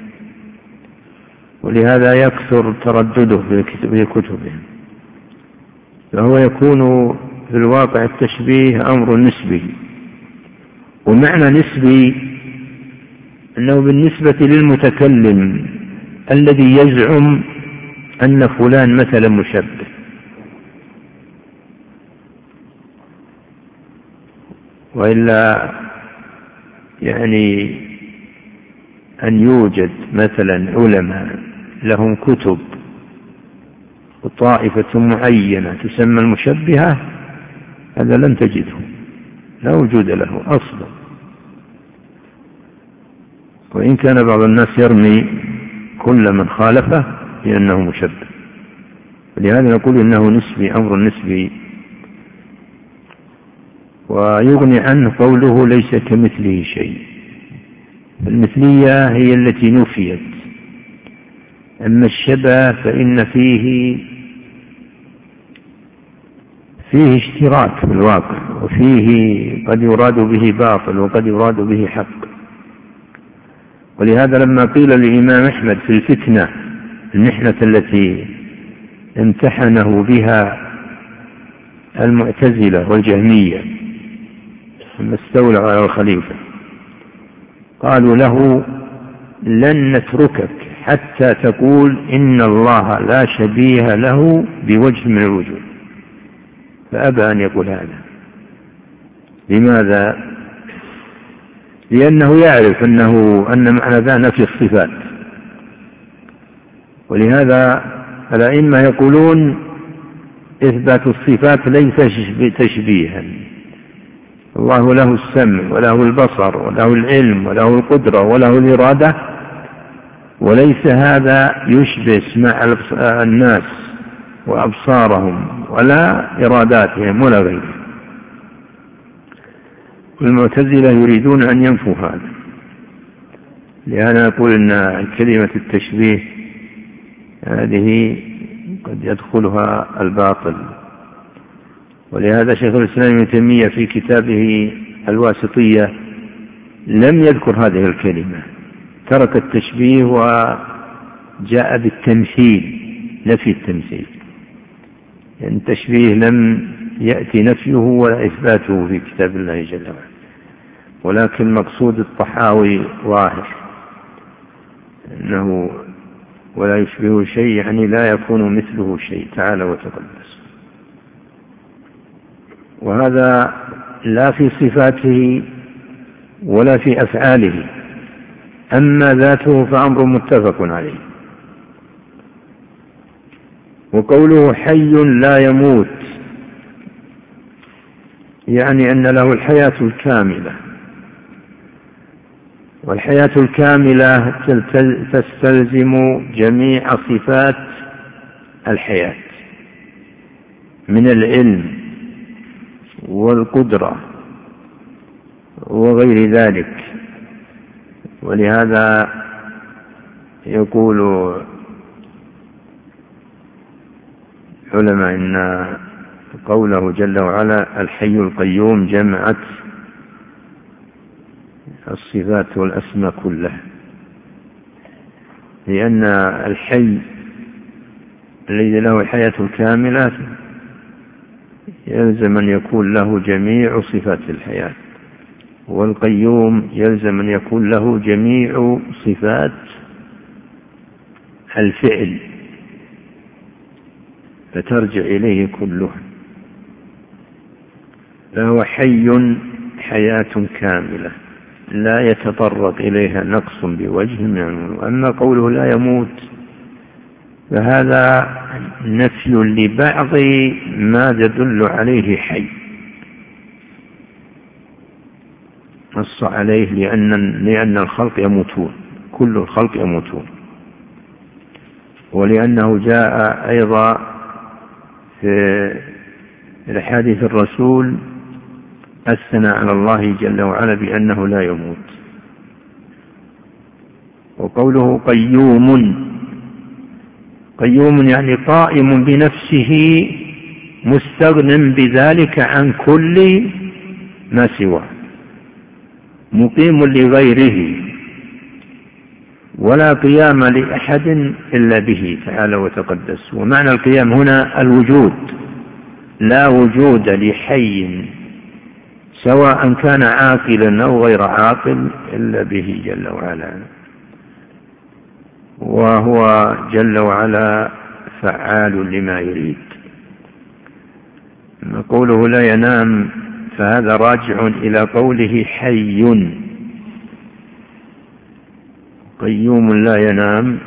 ولهذا يكثر تردده في كتبهم، فهو يكون في الواقع التشبيه أمر نسبي. ومعنى نسبي أنه بالنسبة للمتكلم الذي يزعم أن فلان مثلا مشبه، وإلا يعني أن يوجد مثلا علماء لهم كتب وطائفة معينة تسمى المشبهة، هذا لن تجده، لا وجود له أصلا. وإن كان بعض الناس يرمي كل من خالفه لأنه مشبه، ولهذا نقول إنه نسبي، أمر نسبي. ويغني عنه قوله ليس كمثله شيء. المثلية هي التي نفيت، أما الشبه فإن فيه اشتراك في الواقع، وفيه قد يراد به باطل وقد يراد به حق. ولهذا لما قيل للإمام أحمد في الفتنة المحنة التي امتحنه بها المعتزلة والجهمية لما استولوا على الخليفة، قالوا له لن نتركك حتى تقول إن الله لا شبيه له بوجه من الوجوه، فأبى أن يقول هذا. لماذا؟ لأنه يعرف أن معنى ذا نفي الصفات. ولهذا الأئمة يقولون إثبات الصفات ليس تشبيها، الله له السمع وله البصر وله العلم وله القدرة وله الإرادة، وليس هذا يشبه سماع الناس وأبصارهم ولا إراداتهم ولا غيره. والمعتزلة يريدون أن ينفوا هذا، لأن نقول أن كلمة التشبيه هذه قد يدخلها الباطل. ولهذا شيخ الإسلام ابن تيمية في كتابه الواسطية لم يذكر هذه الكلمة، ترك التشبيه وجاء بالتمثيل، نفي التمثيل، يعني التشبيه لم يأتي نفيه ولا إثباته في كتاب الله جل وعلا. ولكن مقصود الطحاوي ظاهر، أنه ولا يشبه شيء يعني لا يكون مثله شيء تعالى وتقدس. وهذا لا في صفاته ولا في أفعاله، أما ذاته فأمر متفق عليه. وقوله حي لا يموت يعني أن له الحياة الكاملة، والحياة الكاملة تستلزم جميع صفات الحياة من العلم والقدرة وغير ذلك. ولهذا يقول علماء إن قوله جل وعلا الحي القيوم جمعت الصفات والأسماء كلها، لأن الحي الذي له الحياة الكاملة يلزم أن يكون له جميع صفات الحياة، والقيوم يلزم أن يكون له جميع صفات الفعل، فترجع إليه كلها. فهو حي حياة كاملة لا يتطرق إليها نقص بوجه منه. أما قوله لا يموت فهذا نفي لبعض ما يدل عليه حي، نص عليه لأن الخلق يموتون، كل الخلق يموتون، ولأنه جاء أيضا في الحديث الرسول أثنى على الله جل وعلا بأنه لا يموت. وقوله قيوم يعني قائم بنفسه مستغن بذلك عن كل ما سواه، مقيم لغيره، ولا قيام لأحد إلا به تعالى وتقدس. ومعنى القيام هنا الوجود، لا وجود لحي سواء كان عاقلا أو غير عاقل إلا به جل وعلا، وهو جل وعلا فعال لما يريد. قوله لا ينام فهذا راجع إلى قوله حي قيوم لا ينام،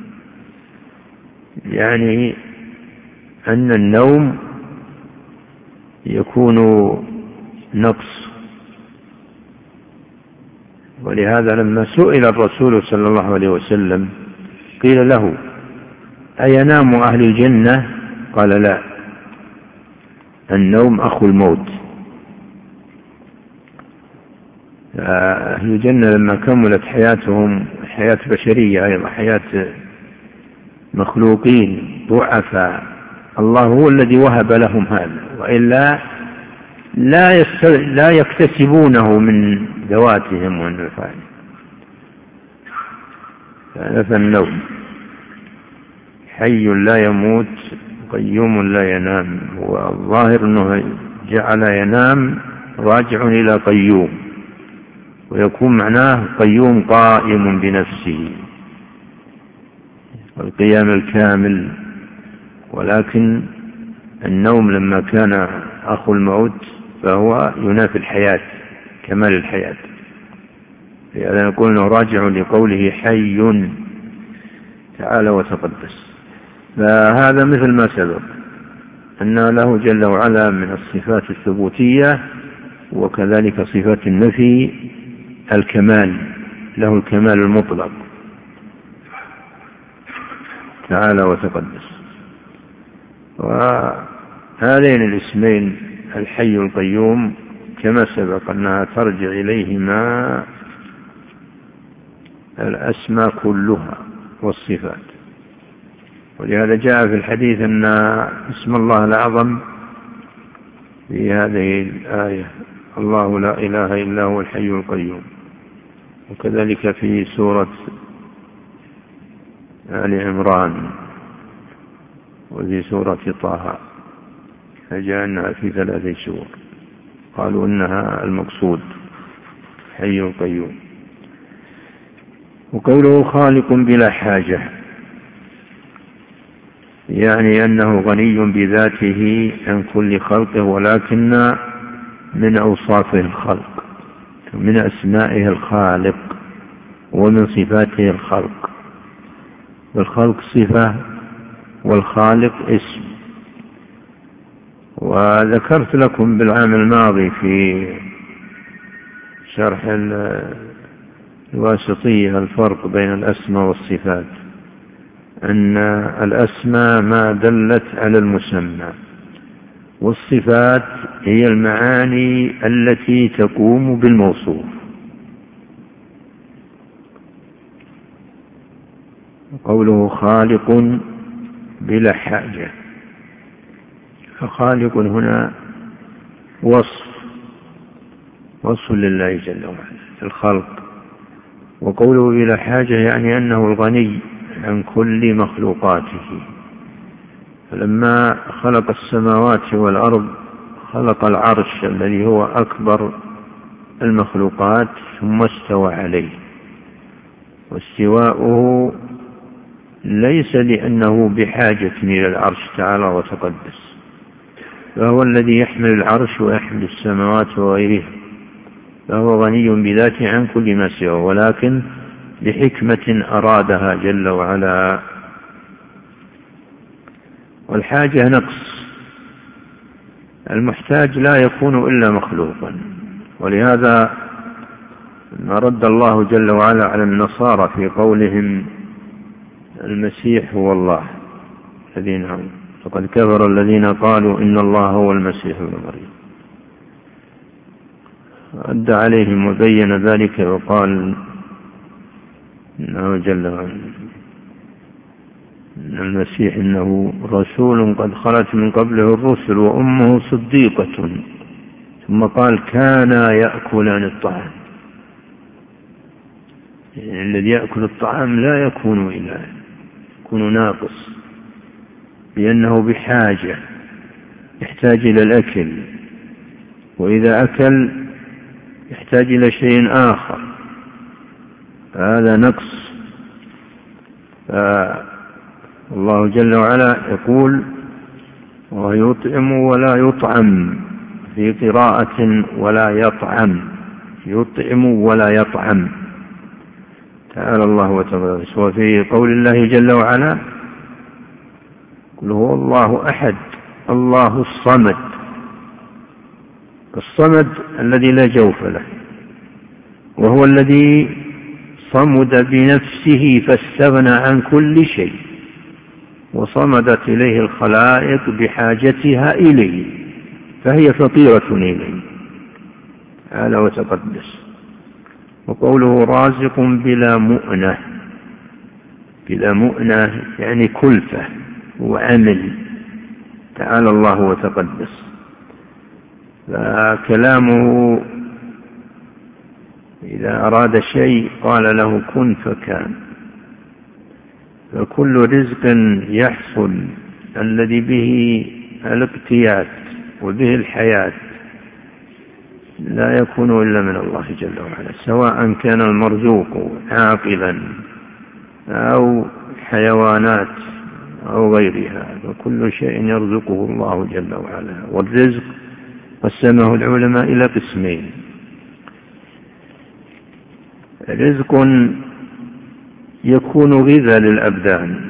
يعني أن النوم يكون نقص. ولهذا لما سئل الرسول صلى الله عليه وسلم قيل له أينام أهل الجنة؟ قال لا، النوم أخو الموت. أهل الجنة لما كملت حياتهم حياة بشرية أيضا، حياة مخلوقين ضعفاء، الله هو الذي وهب لهم هذا، وإلا لا يكتسبونه من ذواتهم وأنفسهم. فالنوم حي لا يموت قيوم لا ينام، والظاهر أنه جعل ينام راجع إلى قيوم، ويكون معناه قيوم قائم بنفسه والقيام الكامل. ولكن النوم لما كان أخو الموت فهو ينافي الحياة، كمال الحياة، لهذا نقول أنه راجع لقوله حي تعالى وتقدس. فهذا مثل ما سبق أن له جل وعلا من الصفات الثبوتية، وكذلك صفات النفي الكمال، له الكمال المطلق تعالى وتقدس. وهذين الاسمين الحي القيوم كما سبق أنها ترجع إليهما الأسماء كلها والصفات. ولهذا جاء في الحديث أن اسم الله الأعظم في هذه الآية الله لا إله إلا هو الحي القيوم، وكذلك في سورة آل عمران وفي سورة طه، فجاءنا في 3 سور قالوا إنها المقصود حي القيوم. وقوله خالق بلا حاجة يعني أنه غني بذاته عن كل خلقه، ولكن من أوصافه الخلق، من أسمائه الخالق، ومن صفاته الخلق. والخلق صفة والخالق اسم. وذكرت لكم بالعام الماضي في شرح الواسطية الفرق بين الأسماء والصفات، أن الأسماء ما دلت على المسمى، والصفات هي المعاني التي تقوم بالموصوف. قوله خالق بلا حاجة، فخالق هنا وصف لله جل وعلا الخلق. وقوله بلا حاجة يعني أنه الغني عن كل مخلوقاته، فلما خلق السماوات والأرض خلق العرش الذي هو أكبر المخلوقات ثم استوى عليه، واستواؤه ليس لأنه بحاجة إلى العرش تعالى وتقدس، فهو الذي يحمل العرش ويحمل السماوات وغيرها، فهو غني بذاته عن كل ما سواه، ولكن بحكمة أرادها جل وعلا. والحاجة نقص، المحتاج لا يكون إلا مخلوقا، ولهذا ما رد الله جل وعلا على النصارى في قولهم المسيح هو الله فقد كفر الذين قالوا إن الله هو المسيح ابن مريم، رد عليهم وبين ذلك وقال إنه جل وعلا إن المسيح إنه رسول قد خلت من قبله الرسل وأمه صديقة، ثم قال كانا يأكلان الطعام. يعني الذي يأكل الطعام لا يكون إله، يكون ناقص، لأنه بحاجة يحتاج إلى الأكل، وإذا أكل يحتاج إلى شيء آخر، فهذا نقص. الله جل وعلا يقول ويطعم ولا يطعم، في قراءة ولا يطعم، يطعم ولا يطعم، تعالى الله وتعالى. وفي قول الله جل وعلا قل هو الله أحد الله الصمد، الصمد الذي لا جوف له، وهو الذي صمد بنفسه فاستغنى عن كل شيء، وصمدت إليه الخلائق بحاجتها إليه، فهي فقيرة إليه تعالى وتقدس. وقوله رازق بلا مؤنة، بلا مؤنة يعني كلفة وعمل، تعالى الله وتقدس. فكلامه إذا أراد شيء قال له كن فكان. فكل رزق يحصل الذي به الاقتيات وبه الحياة لا يكون إلا من الله جل وعلا، سواء كان المرزوق عاقلا أو حيوانات أو غيرها، فكل شيء يرزقه الله جل وعلا. والرزق قسمه العلماء إلى قسمين: رزق يكون غذاء للأبدان،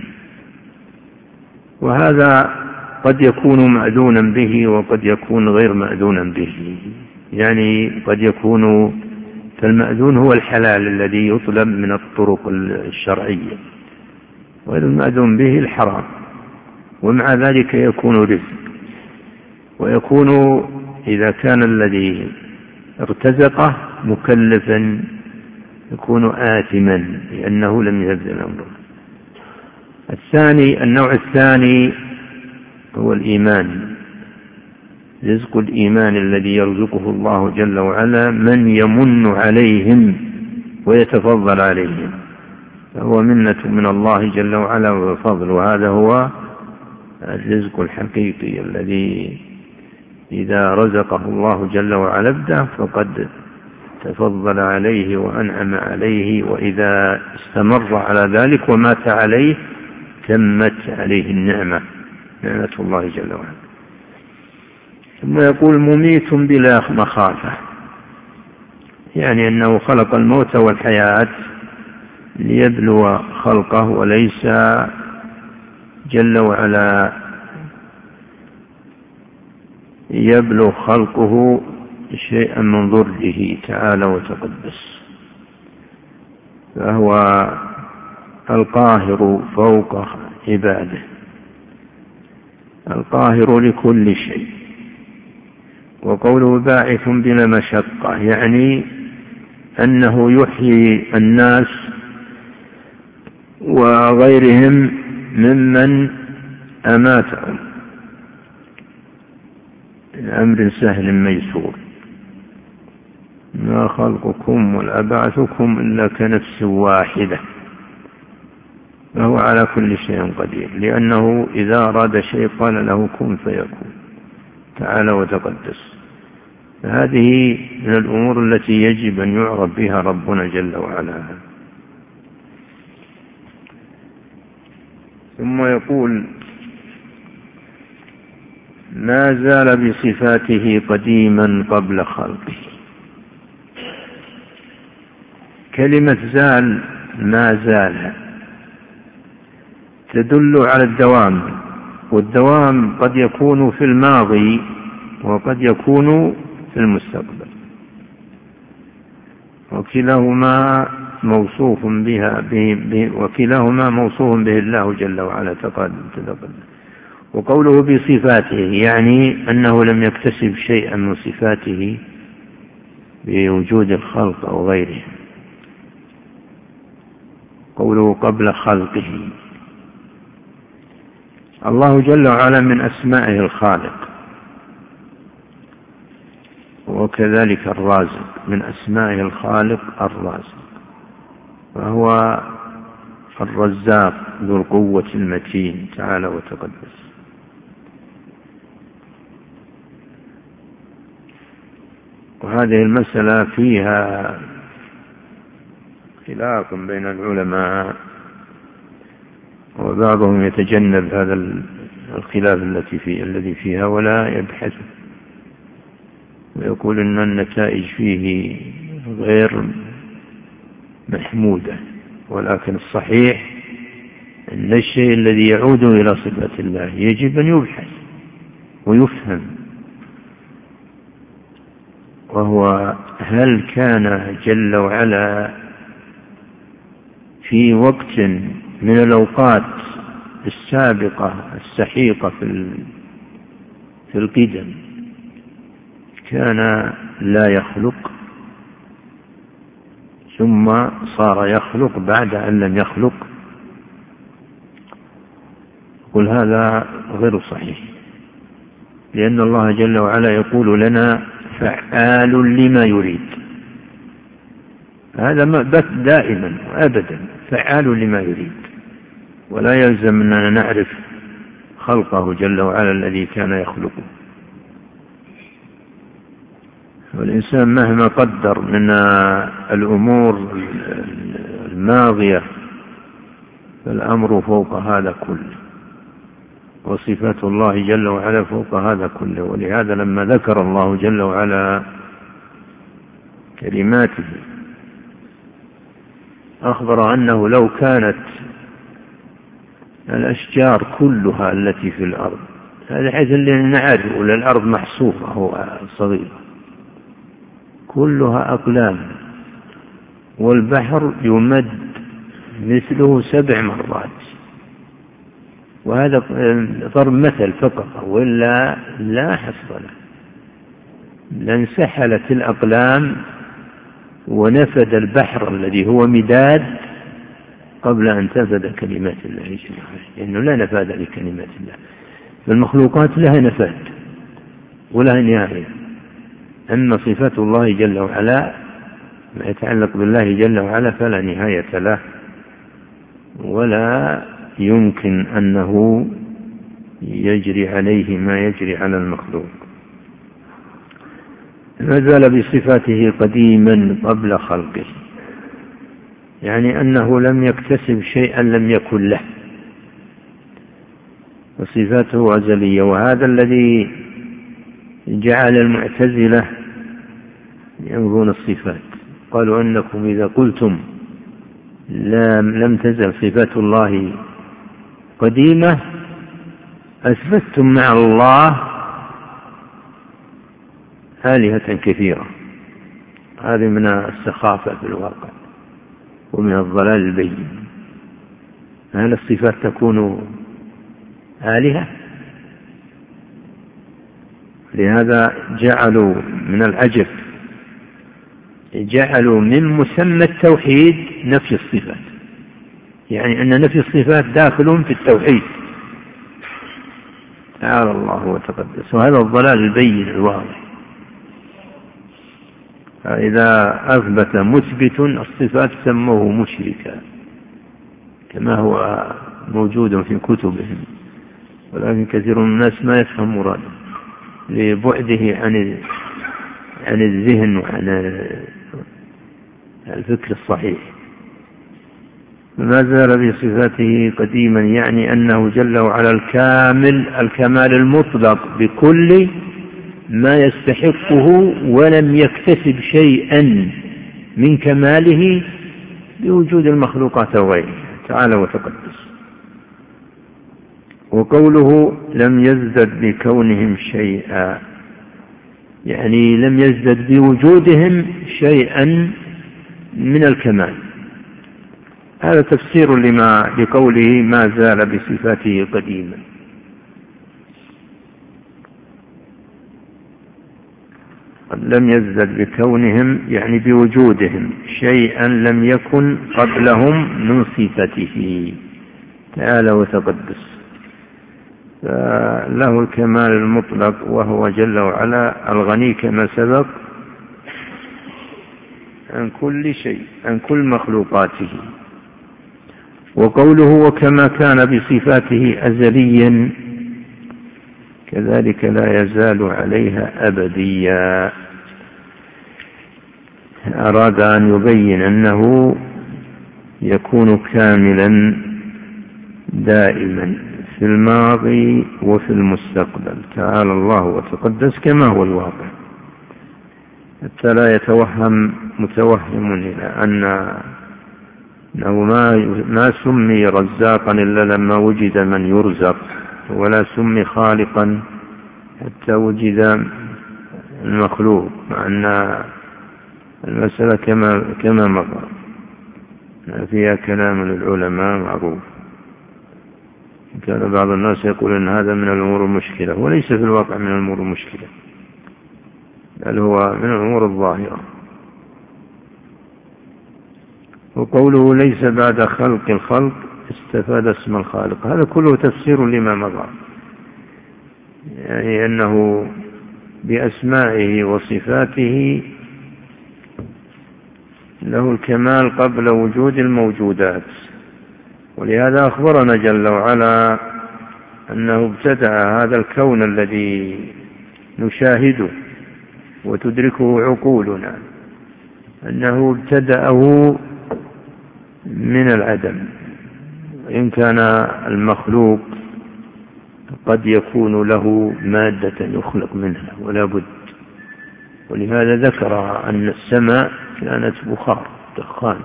وهذا قد يكون مأذونا به وقد يكون غير مأذونا به، يعني قد يكون فالمأذون هو الحلال الذي يطلب من الطرق الشرعية، والمأذون به الحرام، ومع ذلك يكون رزق. ويكون إذا كان الذي ارتزقه مكلفا يكون آثما لأنه لم يبذل أمره. النوع الثاني هو الإيمان، رزق الإيمان الذي يرزقه الله جل وعلا من يمن عليهم ويتفضل عليهم، فهو منة من الله جل وعلا وفضل. وهذا هو الرزق الحقيقي الذي إذا رزقه الله جل وعلا عبده فقد تفضل عليه وأنعم عليه، وإذا استمر على ذلك ومات عليه تمت عليه النعمة، نعمة الله جل وعلا. ثم يقول مميت بلا مخافة، يعني أنه خلق الموت والحياة ليبلو خلقه، وليس جل وعلا يبلو خلقه شيئا من ضره تعالى وتقدس، فهو القاهر فوق عباده، القاهر لكل شيء. وقوله باعث بلا مشقة يعني أنه يحيي الناس وغيرهم ممن أماتهم، الأمر سهل ميسور، ما خلقكم ولا بعثكم إلا كنفس واحدة، فهو على كل شيء قدير، لأنه إذا أراد شيء قال له كن فيكون. تعالى وتقدس. هذه من الأمور التي يجب أن يعرف بها ربنا جل وعلا. ثم يقول: ما زال بصفاته قديما قبل خلقه. كلمة زال، ما زال، تدل على الدوام، والدوام قد يكون في الماضي وقد يكون في المستقبل، وكلاهما موصوف به الله جل وعلا تقدم. وقوله بصفاته يعني أنه لم يكتسب شيئا من صفاته بوجود الخلق أو غيره. قوله قبل خلقه. الله جل وعلا من أسمائه الخالق، وكذلك الرازق، من أسمائه الخالق الرازق، وهو الرزاق ذو القوة المتين تعالى وتقدس. وهذه المسألة فيها خلاف بين العلماء، وبعضهم يتجنب هذا الخلاف الذي فيها ولا يبحث، ويقول أن النتائج فيه غير محمودة. ولكن الصحيح أن الشيء الذي يعود إلى صفة الله يجب أن يبحث ويفهم، وهو هل كان جل وعلا في وقت من الأوقات السابقة السحيقة في القدم كان لا يخلق ثم صار يخلق بعد أن لم يخلق؟ قل هذا غير صحيح، لأن الله جل وعلا يقول لنا فعال لما يريد. هذا دائما وأبدا فعال لما يريد، ولا يلزم أننا نعرف خلقه جل وعلا الذي كان يخلقه. والإنسان مهما قدر من الأمور الماضية فالأمر فوق هذا كله، وصفات الله جل وعلا فوق هذا كله. ولهذا لما ذكر الله جل وعلا كلماته أخبر أنه لو كانت الأشجار كلها التي في الأرض، هذا حيث اللي نعرف الأرض محصوفة أو صغيرة، كلها أقلام، والبحر يمد مثله 7 مرات، وهذا ضرب مثل فقط، ولا لا حصر له، لانسحلت الأقلام ونفد البحر الذي هو مداد قبل أن تنفد كلمات الله جل وعلا، لأنه لا نفاد لكلمات الله. فالمخلوقات لها نفاد ولها نهاية. أما صفات الله جل وعلا ما يتعلق بالله جل وعلا فلا نهاية له، ولا يمكن أنه يجري عليه ما يجري على المخلوق. ما زال بصفاته قديما قبل خلقه، يعني أنه لم يكتسب شيئا لم يكن له، وصفاته أزلية. وهذا الذي جعل المعتزلة ينفون الصفات، قالوا أنكم إذا قلتم لم تزل صفات الله قديمة أثبتتم مع الله آلهة كثيرة. هذه من السخافة في الواقع ومن الضلال البين. هل الصفات تكون آلهة؟ لهذا جعلوا من العجب، جعلوا من مسمى التوحيد نفي الصفات، يعني أن نفي الصفات داخل في التوحيد تعالى الله وتقدس. وهذا الضلال البين الواضح. إذا أثبت مثبت الصفات سموه مشركا كما هو موجود في كتبهم، ولكن كثير من الناس ما يفهم مراده. لبعده عن الذهن وعن الفكر الصحيح. ما زال بصفاته قديما يعني أنه جل وعلا الكمال المطلق بكل ما يستحقه، ولم يكتسب شيئا من كماله بوجود المخلوقات وغيره تعالى وتقدس. وقوله لم يزدد بكونهم شيئا يعني لم يزدد بوجودهم شيئا من الكمال. هذا تفسير لقوله ما زال بصفاته قديما. لم يزدد بكونهم يعني بوجودهم شيئا لم يكن قبلهم من صفته تعالى وتقدس، فله الكمال المطلق وهو جل وعلا الغني كما سبق عن كل شيء عن كل مخلوقاته. وقوله وكما كان بصفاته أزليا كذلك لا يزال عليها أبديا، أراد أن يبين أنه يكون كاملا دائما في الماضي وفي المستقبل تعالى الله وتقدس كما هو الواقع، حتى لا يتوهم متوهم إلى أنه ما سمي رزاقا إلا لما وجد من يرزق، ولا سمي خالقا حتى وجد المخلوق، مع أن المسألة كما مر فيها كلام للعلماء معروف. كان بعض الناس يقول أن هذا من الأمور المشكلة، وليس في الواقع من الأمور المشكلة، بل هو من الأمور الظاهرة. وقوله ليس بعد خلق الخلق استفاد اسم الخالق، هذا كله تفسير لما مضى، يعني أنه بأسمائه وصفاته له الكمال قبل وجود الموجودات. ولهذا أخبرنا جل وعلا أنه ابتدع هذا الكون الذي نشاهده وتدركه عقولنا، أنه ابتدأه من العدم، إن كان المخلوق قد يكون له مادة يخلق منها ولا بد. ولهذا ذكر أن السماء كانت بخار دخان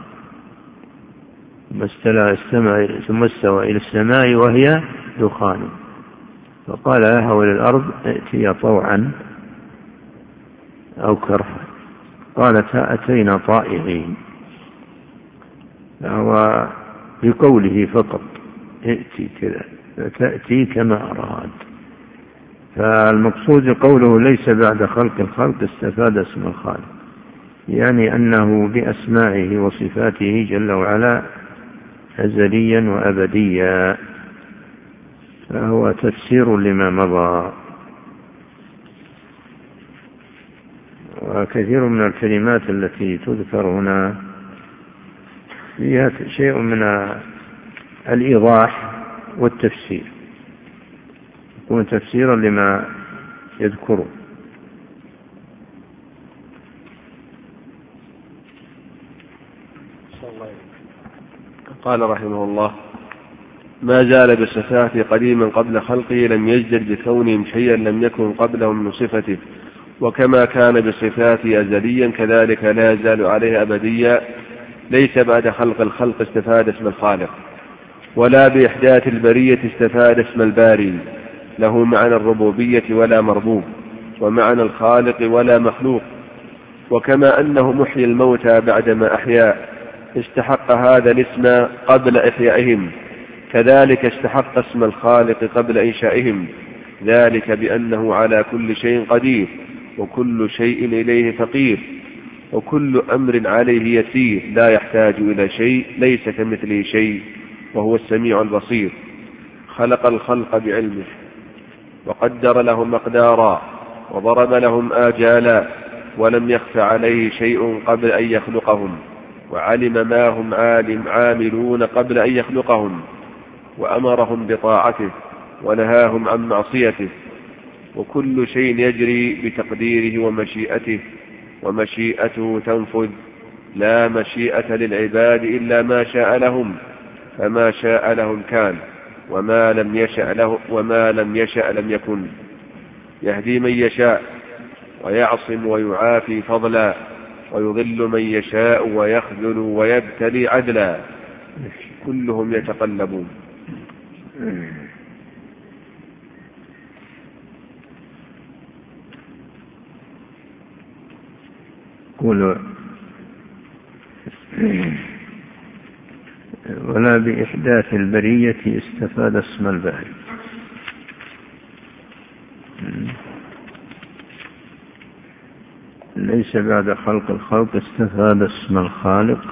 ثم استوى إلى السماء وهي دخان، فقال لها وللأرض ائتيا طوعا أو كرها، قالتا أتينا طائعين. فهو بقوله فقط ائتي كذا فتأتي كما أراد. فالمقصود قوله ليس بعد خلق الخلق استفاد اسم الخالق، يعني أنه بأسمائه وصفاته جل وعلا أزليا وأبديا، فهو تفسير لما مضى. وكثير من الكلمات التي تذكر هنا فيها شيء من الإيضاح والتفسير، يكون تفسيرا لما يذكره. قال رحمه الله ما زال بصفاته قديما قبل خلقه لم يزدد بكونهم شيئا لم يكن قبلهم من صفته، وكما كان بصفاته أزليا كذلك لا يزال عليه أبديا، ليس بعد خلق الخلق استفاد اسم الخالق، ولا بإحداث البرية استفاد اسم الباري، له معنى الربوبية ولا مربوب، ومعنى الخالق ولا مخلوق. وكما أنه محيي الموتى بعدما أحيا استحق هذا الاسم قبل إحيائهم، كذلك استحق اسم الخالق قبل إنشائهم، ذلك بأنه على كل شيء قدير، وكل شيء إليه فقير، وكل أمر عليه يسير، لا يحتاج إلى شيء، ليس كمثله شيء، وهو السميع البصير. خلق الخلق بعلمه وقدر لهم مقدارا وضرب لهم آجالا، ولم يخف عليه شيء قبل أن يخلقهم، وعلم ما هم عاملون قبل أن يخلقهم، وأمرهم بطاعته ونهاهم عن معصيته، وكل شيء يجري بتقديره ومشيئته، ومشيئته تنفذ، لا مشيئة للعباد إلا ما شاء لهم، فما شاء لهم كان، وما لم يشأ لم يكن. يهدي من يشاء ويعصم ويعافي فضلا، ويضل من يشاء ويخذل ويبتلي عدلا، كلهم يتقلبون. ولا بإحداث البرية استفاد اسم الباري. ليس بعد خلق الخلق استفاد اسم الخالق،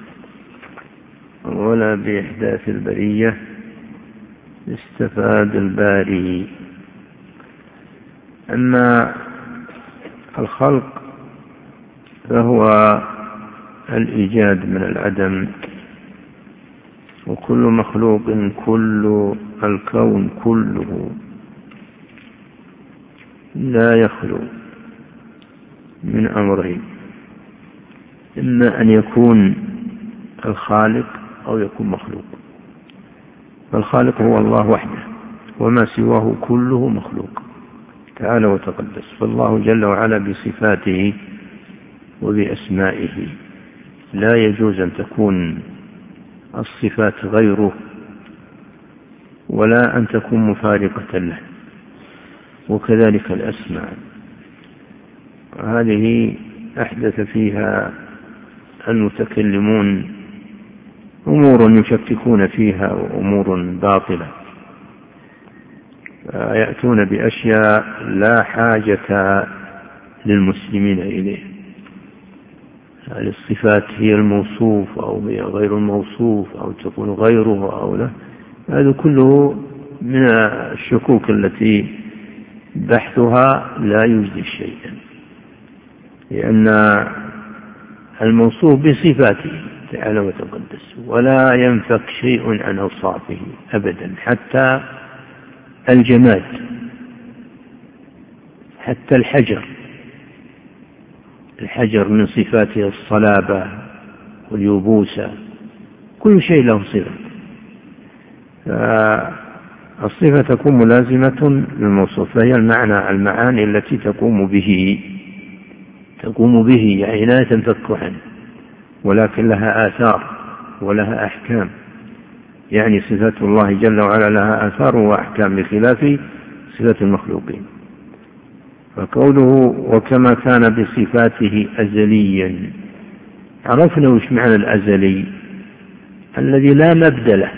ولا بإحداث البرية استفاد الباري. أما الخلق فهو الإيجاد من العدم، وكل مخلوق، كل الكون كله لا يخلو من أمرين: إما أن يكون الخالق أو يكون مخلوق. فالخالق هو الله وحده، وما سواه كله مخلوق تعالى وتقدس. فالله جل وعلا بصفاته وبأسمائه لا يجوز أن تكون الصفات غيره، ولا أن تكون مفارقة له، وكذلك الأسماء. هذه أحدث فيها المتكلمون أمور يشككون فيها وأمور باطلة، يأتون بأشياء لا حاجة للمسلمين إليه. هل الصفات هي الموصوف أو هي غير الموصوف، أو تكون غيره أو لا؟ هذا كله من الشكوك التي بحثها لا يجدي شيئا، لأن الموصوف بصفاته تعالى وتقدس، ولا ينفك شيء عن أوصافه أبدا، حتى الجماد، حتى الحجر من صفاته الصلابة واليبوسة، كل شيء له صفة. فالصفة تكون ملازمة للموصوف، فهي المعاني التي تقوم به، يعني لا تنفك عنه، ولكن لها آثار ولها أحكام. يعني صفات الله جل وعلا لها آثار وأحكام بخلاف صفات المخلوقين. فقوله وكما كان بصفاته أزليا، عرفنا وش معنى الأزلي: الذي لا مبدأ له،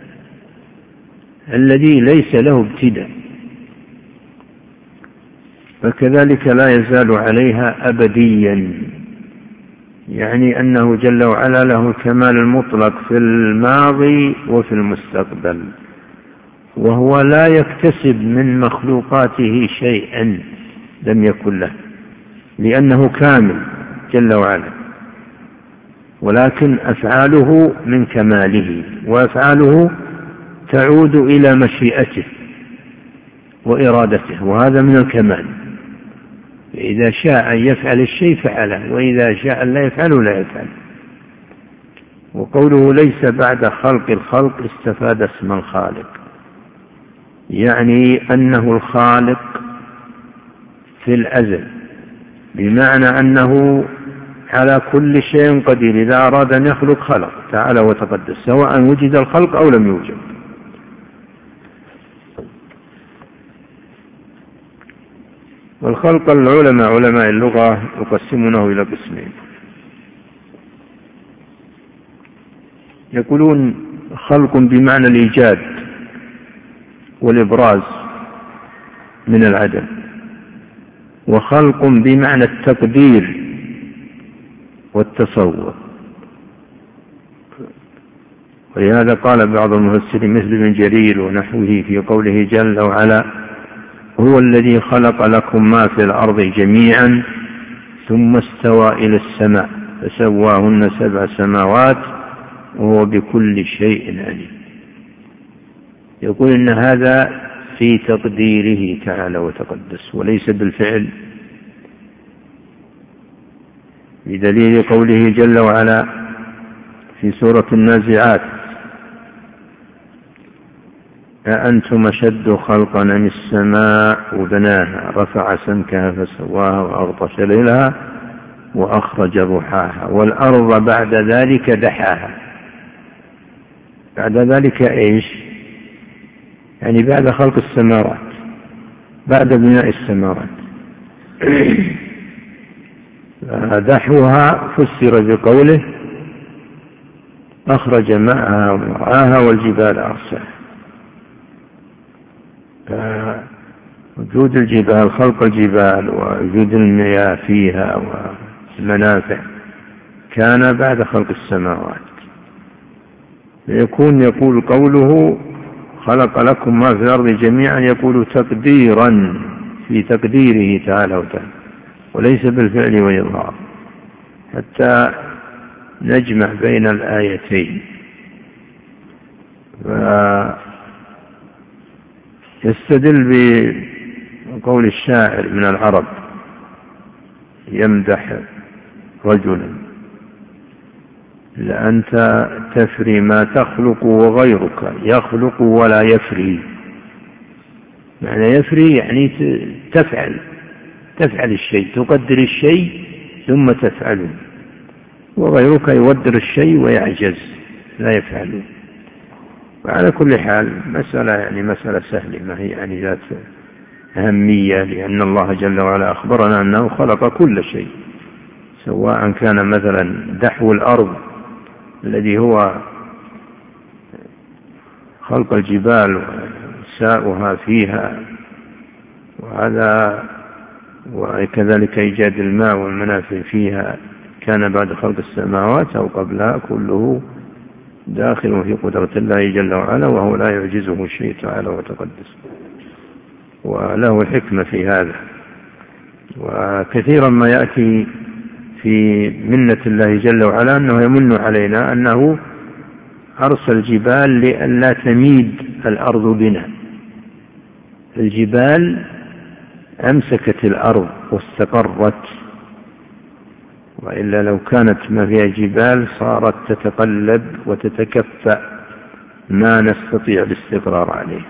الذي ليس له ابتداء. فكذلك لا يزال عليها أبديا، يعني أنه جل وعلا له الكمال المطلق في الماضي وفي المستقبل، وهو لا يكتسب من مخلوقاته شيئا لم يكن له، لأنه كامل جل وعلا، ولكن أفعاله من كماله، وأفعاله تعود إلى مشيئته وإرادته، وهذا من الكمال. إذا شاء أن يفعل الشيء فعله، وإذا شاء لا يفعله لا يفعل. وقوله ليس بعد خلق الخلق استفاد اسم الخالق، يعني أنه الخالق في الأزل، بمعنى أنه على كل شيء قدير، إذا أراد أن يخلق خلق تعالى وتقدس، سواء وجد الخلق أو لم يوجد. والخلق علماء اللغة يقسمونه إلى قسمين: يقولون خلق بمعنى الإيجاد والإبراز من العدم، وخلق بمعنى التقدير والتصور. ولهذا قال بعض المفسرين مثل ابن جرير ونحوه في قوله جل وعلا: هو الذي خلق لكم ما في الأرض جميعا ثم استوى إلى السماء فسواهن 7 سماوات وهو بكل شيء عليم. يقول إن هذا في تقديره تعالى وتقدس وليس بالفعل، بدليل قوله جل وعلا في سورة النازعات: أأنتم أشد خلقا أم السماء بناها رفع سمكها فسواها وأغطش ليلها وأخرج ضحاها والأرض بعد ذلك دحاها. بعد ذلك إيش؟ يعني بعد خلق السماوات، بعد بناء السماوات. دحوها فسر بقوله: أخرج ماءها ومرعاها والجبال أرساها. وجود الجبال، خلق الجبال ووجود المياه فيها والمنافع كان بعد خلق السماوات. يقول قوله: خلق لكم ما في الأرض جميعا، يقول تقديرا في تقديره تعالى وتعالى وليس بالفعل والإظهار، حتى نجمع بين الآيتين. يستدل بقول الشاعر من العرب يمدح رجلا: لأنت تفري ما تخلق وغيرك يخلق ولا يفري. معنى يفري يعني تفعل الشيء، تقدر الشيء ثم تفعله، وغيرك يقدر الشيء ويعجز لا يفعله. وعلى كل حال مسألة سهلة، ما هي يعني ذات أهمية، لأن الله جل وعلا أخبرنا أنه خلق كل شيء، سواء كان مثلا دحو الأرض الذي هو خلق الجبال وساؤها فيها، وكذلك إيجاد الماء والمنافع فيها كان بعد خلق السماوات أو قبلها، كله داخل في قدرة الله جل وعلا، وهو لا يعجزه شيء تعالى وتقدس، وله حكمة في هذا. وكثيرا ما يأتي في منة الله جل وعلا أنه يمن علينا أنه أرسل الجبال لئلا تميد الأرض بنا. الجبال أمسكت الأرض واستقرت، وإلا لو كانت ما فيها جبال صارت تتقلب وتتكفأ ما نستطيع الاستقرار عليه.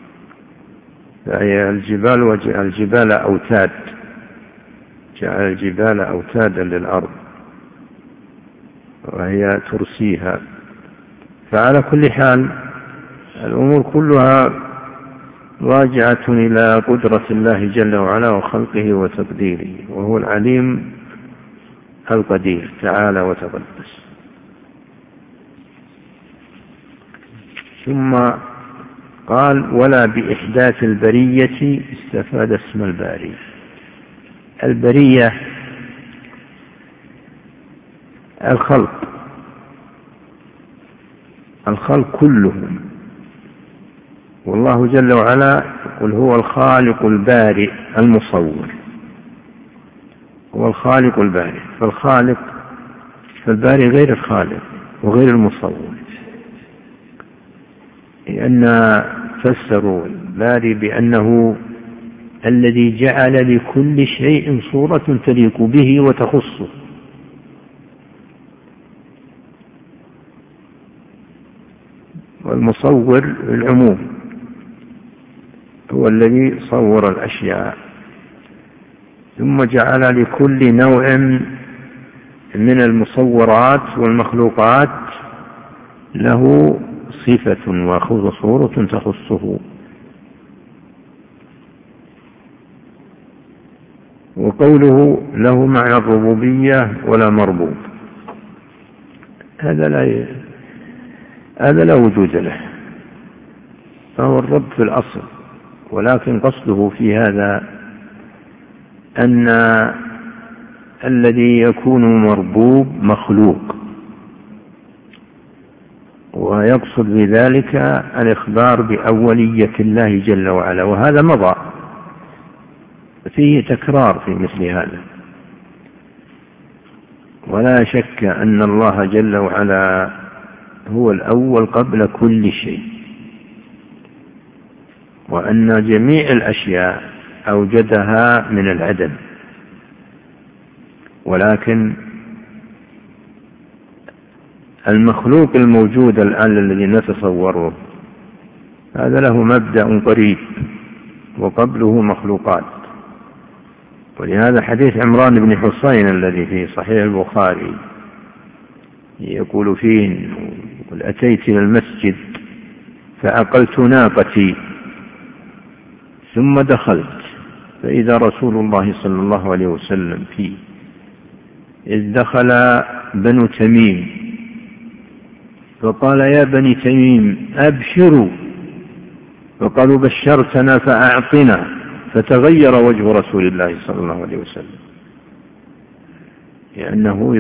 فهي الجبال أوتاد، جعل الجبال أوتادا للأرض وهي ترسيها. فعلى كل حال الأمور كلها راجعة إلى قدرة الله جل وعلا وخلقه وتقديره، وهو العليم القدير تعالى وتقدس. ثم قال: ولا بإحداث البرية استفاد اسم الباري. البرية الخلق كلهم، والله جل وعلا يقول: هو الخالق البارئ المصور. هو الخالق البارئ، فالبارئ غير الخالق وغير المصور، لأن فسروا البارئ بأنه الذي جعل لكل شيء صورة تليق به وتخصه، والمصور العموم هو الذي صور الأشياء، ثم جعل لكل نوع من المصورات والمخلوقات له صفة وصورة تخصه. وقوله له معنى الربوبية ولا مربوب، هذا لا وجود له، فهو الرب في الأصل، ولكن قصده في هذا أن الذي يكون مربوب مخلوق، ويقصد بذلك الإخبار بأولية الله جل وعلا، وهذا مضى فيه تكرار في مثل هذا. ولا شك أن الله جل وعلا هو الأول قبل كل شيء، وأن جميع الأشياء أوجدها من العدم، ولكن المخلوق الموجود الآن الذي نتصوره هذا له مبدأ قريب وقبله مخلوقات. ولهذا حديث عمران بن حصين الذي في صحيح البخاري يقول فيه: أتيت إلى المسجد فأقلت ناقتي ثم دخلت فإذا رسول الله صلى الله عليه وسلم فيه، إذ دخل بنو تميم فقال: يا بني تميم أبشروا، فقالوا: بشرتنا فأعطنا، فتغير وجه رسول الله صلى الله عليه وسلم، لأنه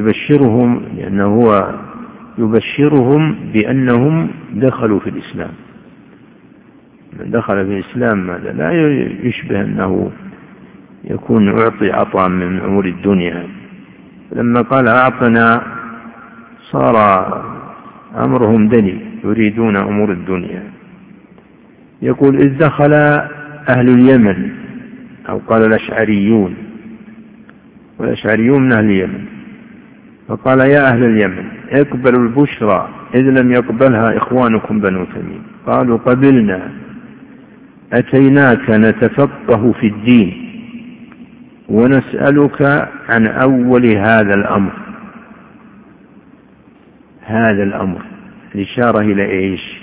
يبشرهم بأنهم دخلوا في الإسلام. من دخل في الإسلام هذا لا يشبه أنه يكون أعطي عطاء من أمور الدنيا. لما قال أعطنا صار أمرهم دني، يريدون أمور الدنيا. يقول: إذ دخل أهل اليمن، أو قال الأشعريون، والأشعريون من أهل اليمن، فقال: يا أهل اليمن اقبلوا البشرى إذ لم يقبلها إخوانكم بنو تميم. قالوا: قبلنا، أتيناك نتفقه في الدين ونسألك عن أول هذا الأمر. هذا الأمر الإشارة إلى إيش؟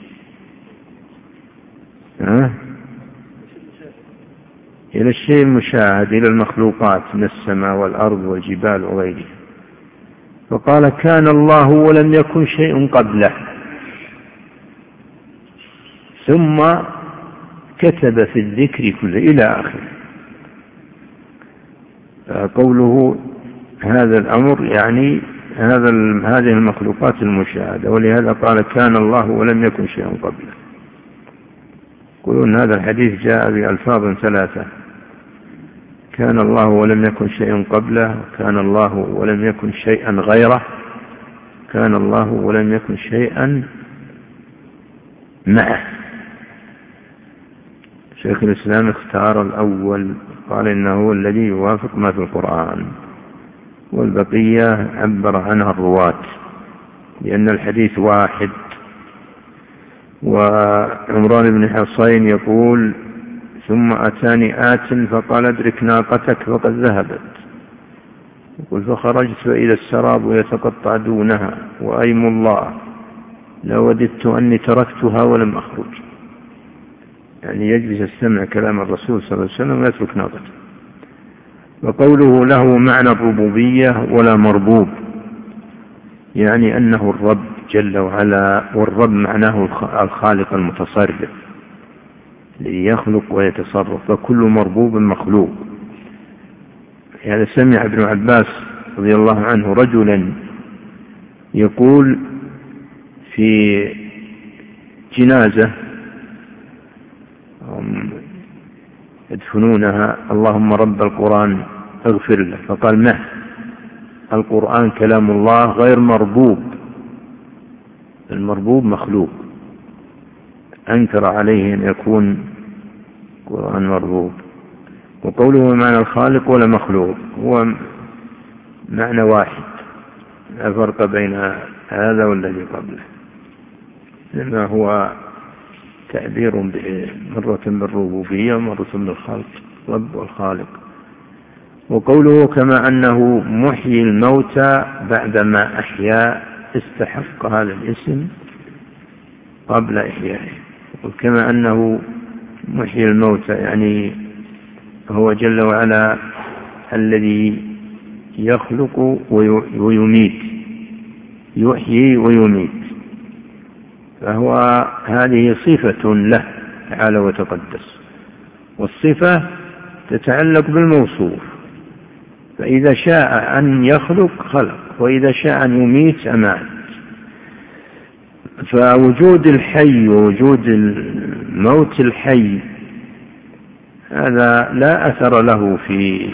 إلى الشيء المشاهد، إلى المخلوقات من السماء والأرض والجبال وغيره. فقال: كان الله ولم يكن شيء قبله. ثم كتب في الذكر كله إلى آخر. قوله هذا الأمر يعني هذه المخلوقات المشاهدة، ولهذا قال: كان الله ولم يكن شيء قبله. يقولون هذا الحديث جاء بألفاظ ثلاثة: كان الله ولم يكن شيء قبله، كان الله ولم يكن شيئا غيره، كان الله ولم يكن شيئا معه. شيخ الإسلام اختار الأول، قال إنه الذي يوافق ما في القرآن، والبقية عبر عنها الرواة لأن الحديث واحد. وعمران بن حصين يقول: ثم أتاني آت فقال: ادرك ناقتك فقد ذهبت. يقول: فخرجت فإذا السراب يتقطع دونها، وأيم الله لوددت أني تركتها ولم أخرج. يعني يجلس يستمع كلام الرسول صلى الله عليه وسلم ويترك ناقته. وقوله له معنى الربوبية ولا مربوب، يعني أنه الرب جل وعلا، والرب معناه الخالق المتصرف الذي يخلق ويتصرف، فكل مربوب مخلوق. يعني سمع ابن عباس رضي الله عنه رجلا يقول في جنازة يدفنونها: اللهم رب القرآن اغفر له. فقال: ما القرآن كلام الله غير مربوب، المربوب مخلوق. أنكر عليه أن يكون القرآن مربوب. وقوله معنى الخالق ولا مخلوق هو معنى واحد، لا فرق بين هذا والذي قبله، لما هو تعبير مرة بالربوبية ومرة بالخلق، رب والخالق. وقوله كما أنه محيي الموتى بعدما أحيا، استحق هذا الاسم قبل إحيائه. وكما أنه محيي الموتى يعني هو جل وعلا الذي يخلق ويميت، يحيي ويميت، فهو هذه صفة له تعالى وتقدس. والصفة تتعلق بالموصوف، فإذا شاء أن يخلق خلق، وإذا شاء أن يميت أمات. فوجود الحي ووجود الموت الحي هذا لا أثر له في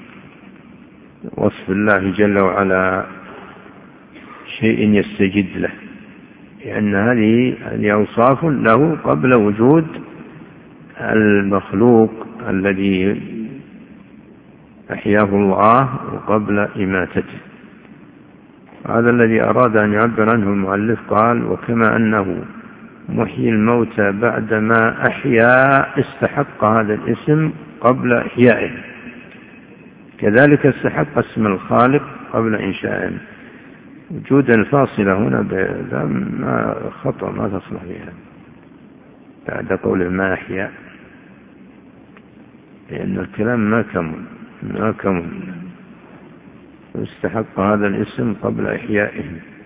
وصف الله جل وعلا شيء يستجد له، لأن هذه أوصاف له قبل وجود المخلوق الذي أحياه الله قبل إماتته. هذا الذي أراد أن يعبر عنه المؤلف، قال: وكما أنه محيي الموتى بعدما أحيا استحق هذا الاسم قبل إحيائه، كذلك استحق اسم الخالق قبل إنشائه. وجود الفاصلة هنا ما خطأ، ما تصلح بها بعد قول ما أحيا، لأن الكلام ما كمل استحق هذا الاسم قبل إحيائه،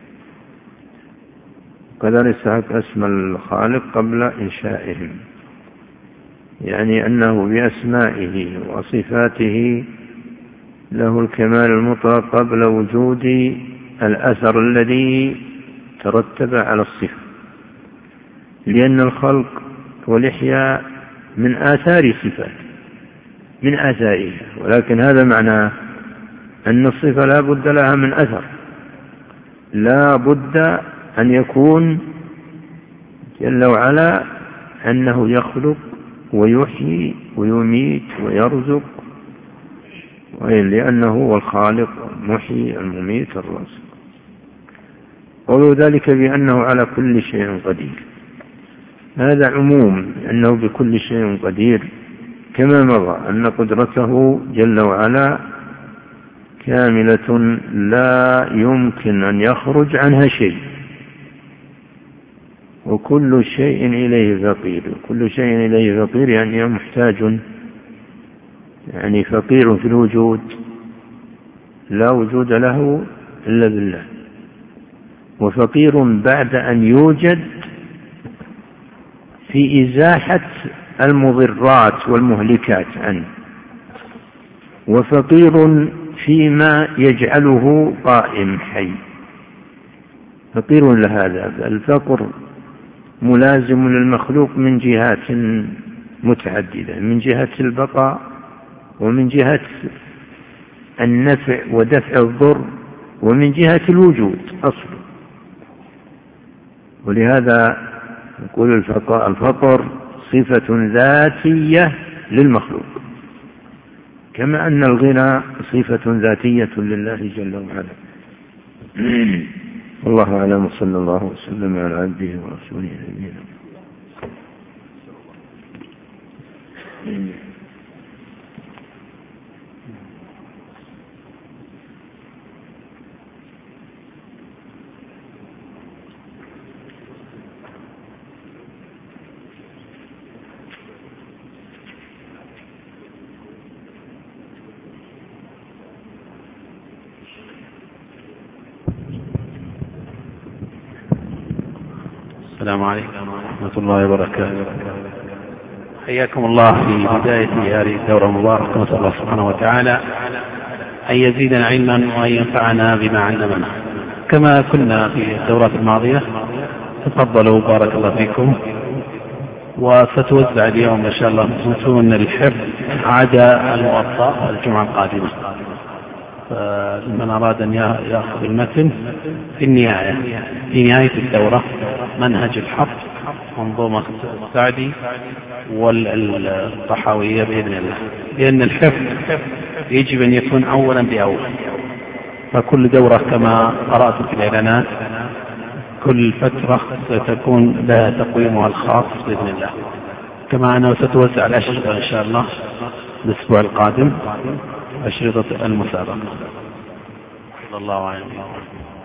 كذلك استحق اسم الخالق قبل إنشائه، يعني أنه بأسمائه وصفاته له الكمال المطلق قبل وجود الأثر الذي ترتب على الصفة، لأن الخلق والإحياء من آثار صفات، من آثارها، ولكن هذا معناه أن الصفة لا بد لها من أثر، لا بد أن يكون جل وعلا أنه يخلق ويحيي ويميت ويرزق، لأنه هو الخالق المحيي المميت الرازق. قولوا ذلك بأنه على كل شيء قدير، هذا عموم، أنه بكل شيء قدير، كما مضى أن قدرته جل وعلا كاملة لا يمكن أن يخرج عنها شيء، وكل شيء إليه فقير. كل شيء إليه فقير يعني محتاج، يعني فقير في الوجود، لا وجود له إلا بالله، وفقير بعد أن يوجد في إزاحة المضرات والمهلكات عنه، وفقير فيما يجعله قائم حي، فقير لهذا. الفقر ملازم للمخلوق من جهات متعددة، من جهة البقاء، ومن جهة النفع ودفع الضر، ومن جهة الوجود أصلا. ولهذا نقول الفقر صفة ذاتية للمخلوق، كما أن الغنى صفة ذاتية لله جل وعلا. والله أعلم، صلى الله وسلم على عبده ورسوله نبينا. السلام عليكم ورحمة الله وبركاته. حياكم الله في بداية هذه الدورة المباركة، نسأل الله سبحانه وتعالى أن يزيدنا علما وأن ينفعنا بما علمنا. كما كنا في الدورات الماضية، تفضلوا بارك الله فيكم. وستوزع اليوم إن شاء الله متون الحفظ عدا الموطأ الجمعة القادمة، فمن أراد أن يأخذ المتن في نهاية الدورة، منهج الحفظ، منظومة السعدي والطحاوية بإذن الله، لأن الحفظ يجب أن يكون أولا بأول. فكل دورة كما قرأت في الإعلانات كل فترة ستكون لها تقويمها الخاص بإذن الله، كما أنه ستوزع الأشرطة إن شاء الله الأسبوع القادم، أشرطة المسابقة. الله أعلم.